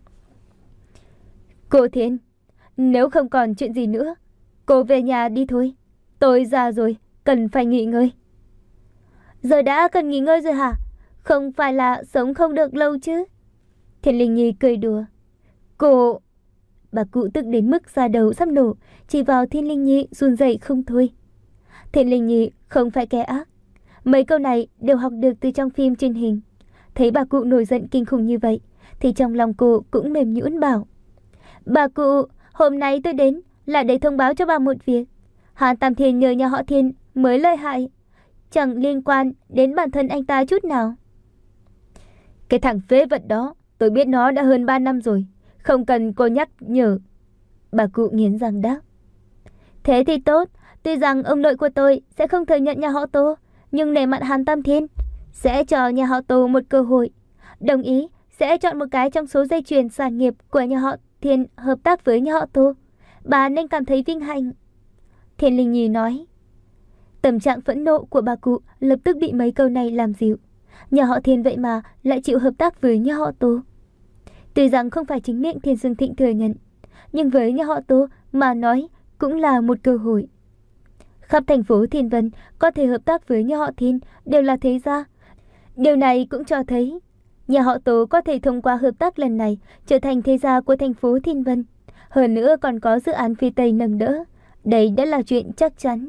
Cô Thiên, nếu không còn chuyện gì nữa, cô về nhà đi thôi. Tôi già rồi, cần phải nghỉ ngơi. Giờ đã cần nghỉ ngơi rồi hả? Không phải là sống không được lâu chứ? Thiên Linh Nhi cười đùa. Cô... Bà cụ tức đến mức da đầu sắp nổ, chỉ vào Thiên Linh Nhi run rẩy không thôi. Thiên Linh Nhi không phải kẻ ác. Mấy câu này đều học được từ trong phim truyền hình. Thấy bà cụ nổi giận kinh khủng như vậy, thì trong lòng cô cũng mềm nhũn bảo. Bà cụ, hôm nay tôi đến là để thông báo cho bà một việc. Hàn Tam Thiên nhờ nhà họ Thiên mới lợi hại, chẳng liên quan đến bản thân anh ta chút nào. Cái thằng phế vật đó, tôi biết nó đã hơn ba năm rồi, không cần cô nhắc nhở. Bà cụ nghiến răng đáp. Thế thì tốt, tuy rằng ông nội của tôi sẽ không thừa nhận nhà họ Tô, nhưng nể mặt Hàn Tam Thiên sẽ cho nhà họ Tô một cơ hội, đồng ý sẽ chọn một cái trong số dây chuyền sản nghiệp của nhà họ Thiên hợp tác với nhà họ Tô. Bà nên cảm thấy vinh hạnh. Thiên Linh Nhi nói. Tâm trạng phẫn nộ của bà cụ lập tức bị mấy câu này làm dịu. Nhà họ Thiên vậy mà lại chịu hợp tác với nhà họ Tô. Tuy rằng không phải chính miệng Thiên Sương Thịnh thừa nhận, nhưng với nhà họ Tô mà nói cũng là một cơ hội. Khắp thành phố Thiên Vân có thể hợp tác với nhà họ Thiên đều là thế gia. Điều này cũng cho thấy nhà họ Tô có thể thông qua hợp tác lần này trở thành thế gia của thành phố Thiên Vân. Hơn nữa còn có dự án phía Tây nâng đỡ. Đây đã là chuyện chắc chắn.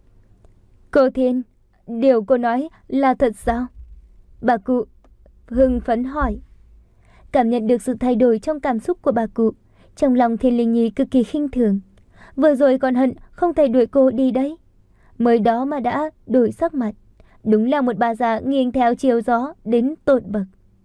Cô Thiên, điều cô nói là thật sao? Bà cụ hưng phấn hỏi. Cảm nhận được sự thay đổi trong cảm xúc của bà cụ, trong lòng Thiên Linh Nhi cực kỳ khinh thường. Vừa rồi còn hận không thể đuổi cô đi đấy, mới đó mà đã đổi sắc mặt. Đúng là một bà già nghiêng theo chiều gió đến tột bậc.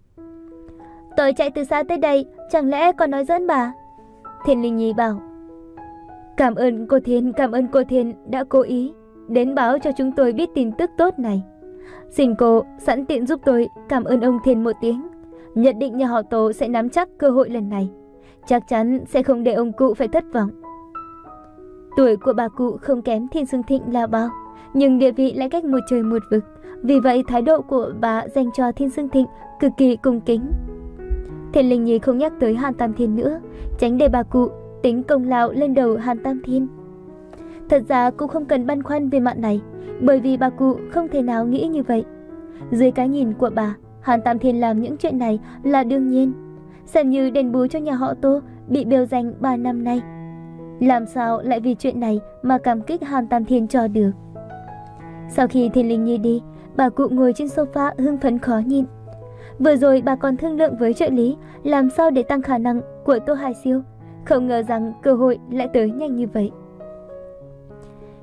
Tôi chạy từ xa tới đây, chẳng lẽ còn nói giỡn bà? Thiên Linh Nhi bảo. Cảm ơn cô Thiên, cảm ơn cô Thiên đã cố ý đến báo cho chúng tôi biết tin tức tốt này. Xin cô sẵn tiện giúp tôi cảm ơn ông Thiên một tiếng. Nhất định nhà họ Tô sẽ nắm chắc cơ hội lần này, chắc chắn sẽ không để ông cụ phải thất vọng. Tuổi của bà cụ không kém Thiên Sương Thịnh là bao, nhưng địa vị lại cách một trời một vực. Vì vậy thái độ của bà dành cho Thiên Sương Thịnh cực kỳ cung kính. Thiên Linh Nhi không nhắc tới Hàn Tam Thiên nữa, tránh để bà cụ tính công lao lên đầu Hàn Tam Thiên. Thật ra cũng không cần băn khoăn về mặt này, bởi vì bà cụ không thể nào nghĩ như vậy. Dưới cái nhìn của bà, Hàn Tam Thiên làm những chuyện này là đương nhiên, xem như đền bù cho nhà họ Tô bị bêu danh ba năm nay. Làm sao lại vì chuyện này mà cảm kích Hàn Tam Thiên cho được. Sau khi Thiên Linh Nhi đi, bà cụ ngồi trên sofa hưng phấn khó nhịn. Vừa rồi bà còn thương lượng với trợ lý làm sao để tăng khả năng của Tô Hải Siêu, không ngờ rằng cơ hội lại tới nhanh như vậy.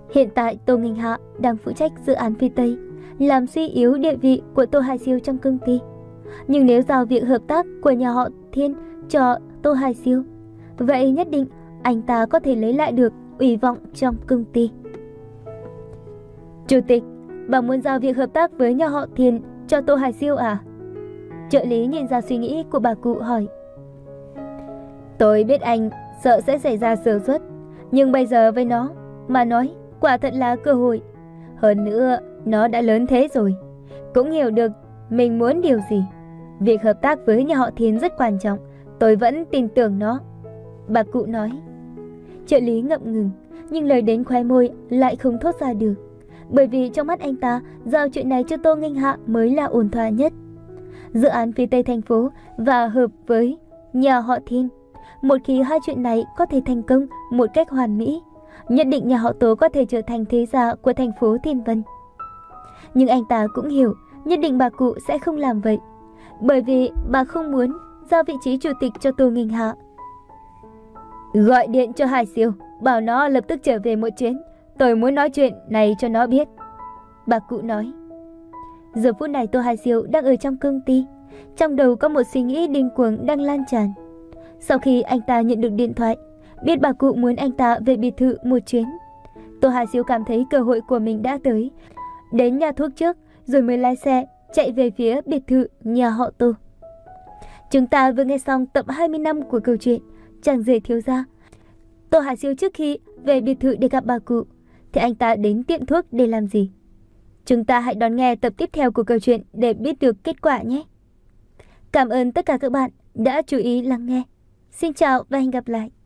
Hiện tại Tô Nghênh Hạ đang phụ trách dự án phía Tây, làm suy yếu địa vị của Tô Hải Siêu trong công ty. Nhưng nếu giao việc hợp tác của nhà họ Thiên cho Tô Hải Siêu, vậy nhất định anh ta có thể lấy lại được ủy vọng trong công ty. Chủ tịch, bà muốn giao việc hợp tác với nhà họ Thiên cho Tô Hải Siêu à? Trợ lý nhìn ra suy nghĩ của bà cụ hỏi. Tôi biết anh sợ sẽ xảy ra sơ suất, nhưng bây giờ với nó mà nói quả thật là cơ hội. Hơn nữa, nó đã lớn thế rồi, cũng hiểu được mình muốn điều gì. Việc hợp tác với nhà họ Thiên rất quan trọng, tôi vẫn tin tưởng nó, bà cụ nói. Trợ lý ngậm ngừng, nhưng lời đến khóe môi lại không thốt ra được, bởi vì trong mắt anh ta, giao chuyện này cho Tô Nghênh Hạ mới là ổn thỏa nhất. Dự án phía Tây thành phố và hợp với nhà họ Thiên, một khi hai chuyện này có thể thành công một cách hoàn mỹ, nhất định nhà họ Tố có thể trở thành thế gia của thành phố Thiên Vân. Nhưng anh ta cũng hiểu, nhất định bà cụ sẽ không làm vậy, bởi vì bà không muốn giao vị trí chủ tịch cho Tô Nghênh Hạ. Gọi điện cho Hải Siêu, bảo nó lập tức trở về một chuyến, tôi muốn nói chuyện này cho nó biết, bà cụ nói. Giờ phút này Tô Hải Siêu đang ở trong công ty, trong đầu có một suy nghĩ điên cuồng đang lan tràn. Sau khi anh ta nhận được điện thoại, biết bà cụ muốn anh ta về biệt thự một chuyến, Tô Hải Siêu cảm thấy cơ hội của mình đã tới. Đến nhà thuốc trước, rồi mới lái xe chạy về phía biệt thự nhà họ Tô. Chúng ta vừa nghe xong tập hai mươi năm của câu chuyện Chàng rể thiếu gia. Tô Hải Siêu trước khi về biệt thự để gặp bà cụ, thì anh ta đến tiệm thuốc để làm gì? Chúng ta hãy đón nghe tập tiếp theo của câu chuyện để biết được kết quả nhé. Cảm ơn tất cả các bạn đã chú ý lắng nghe. Xin chào và hẹn gặp lại.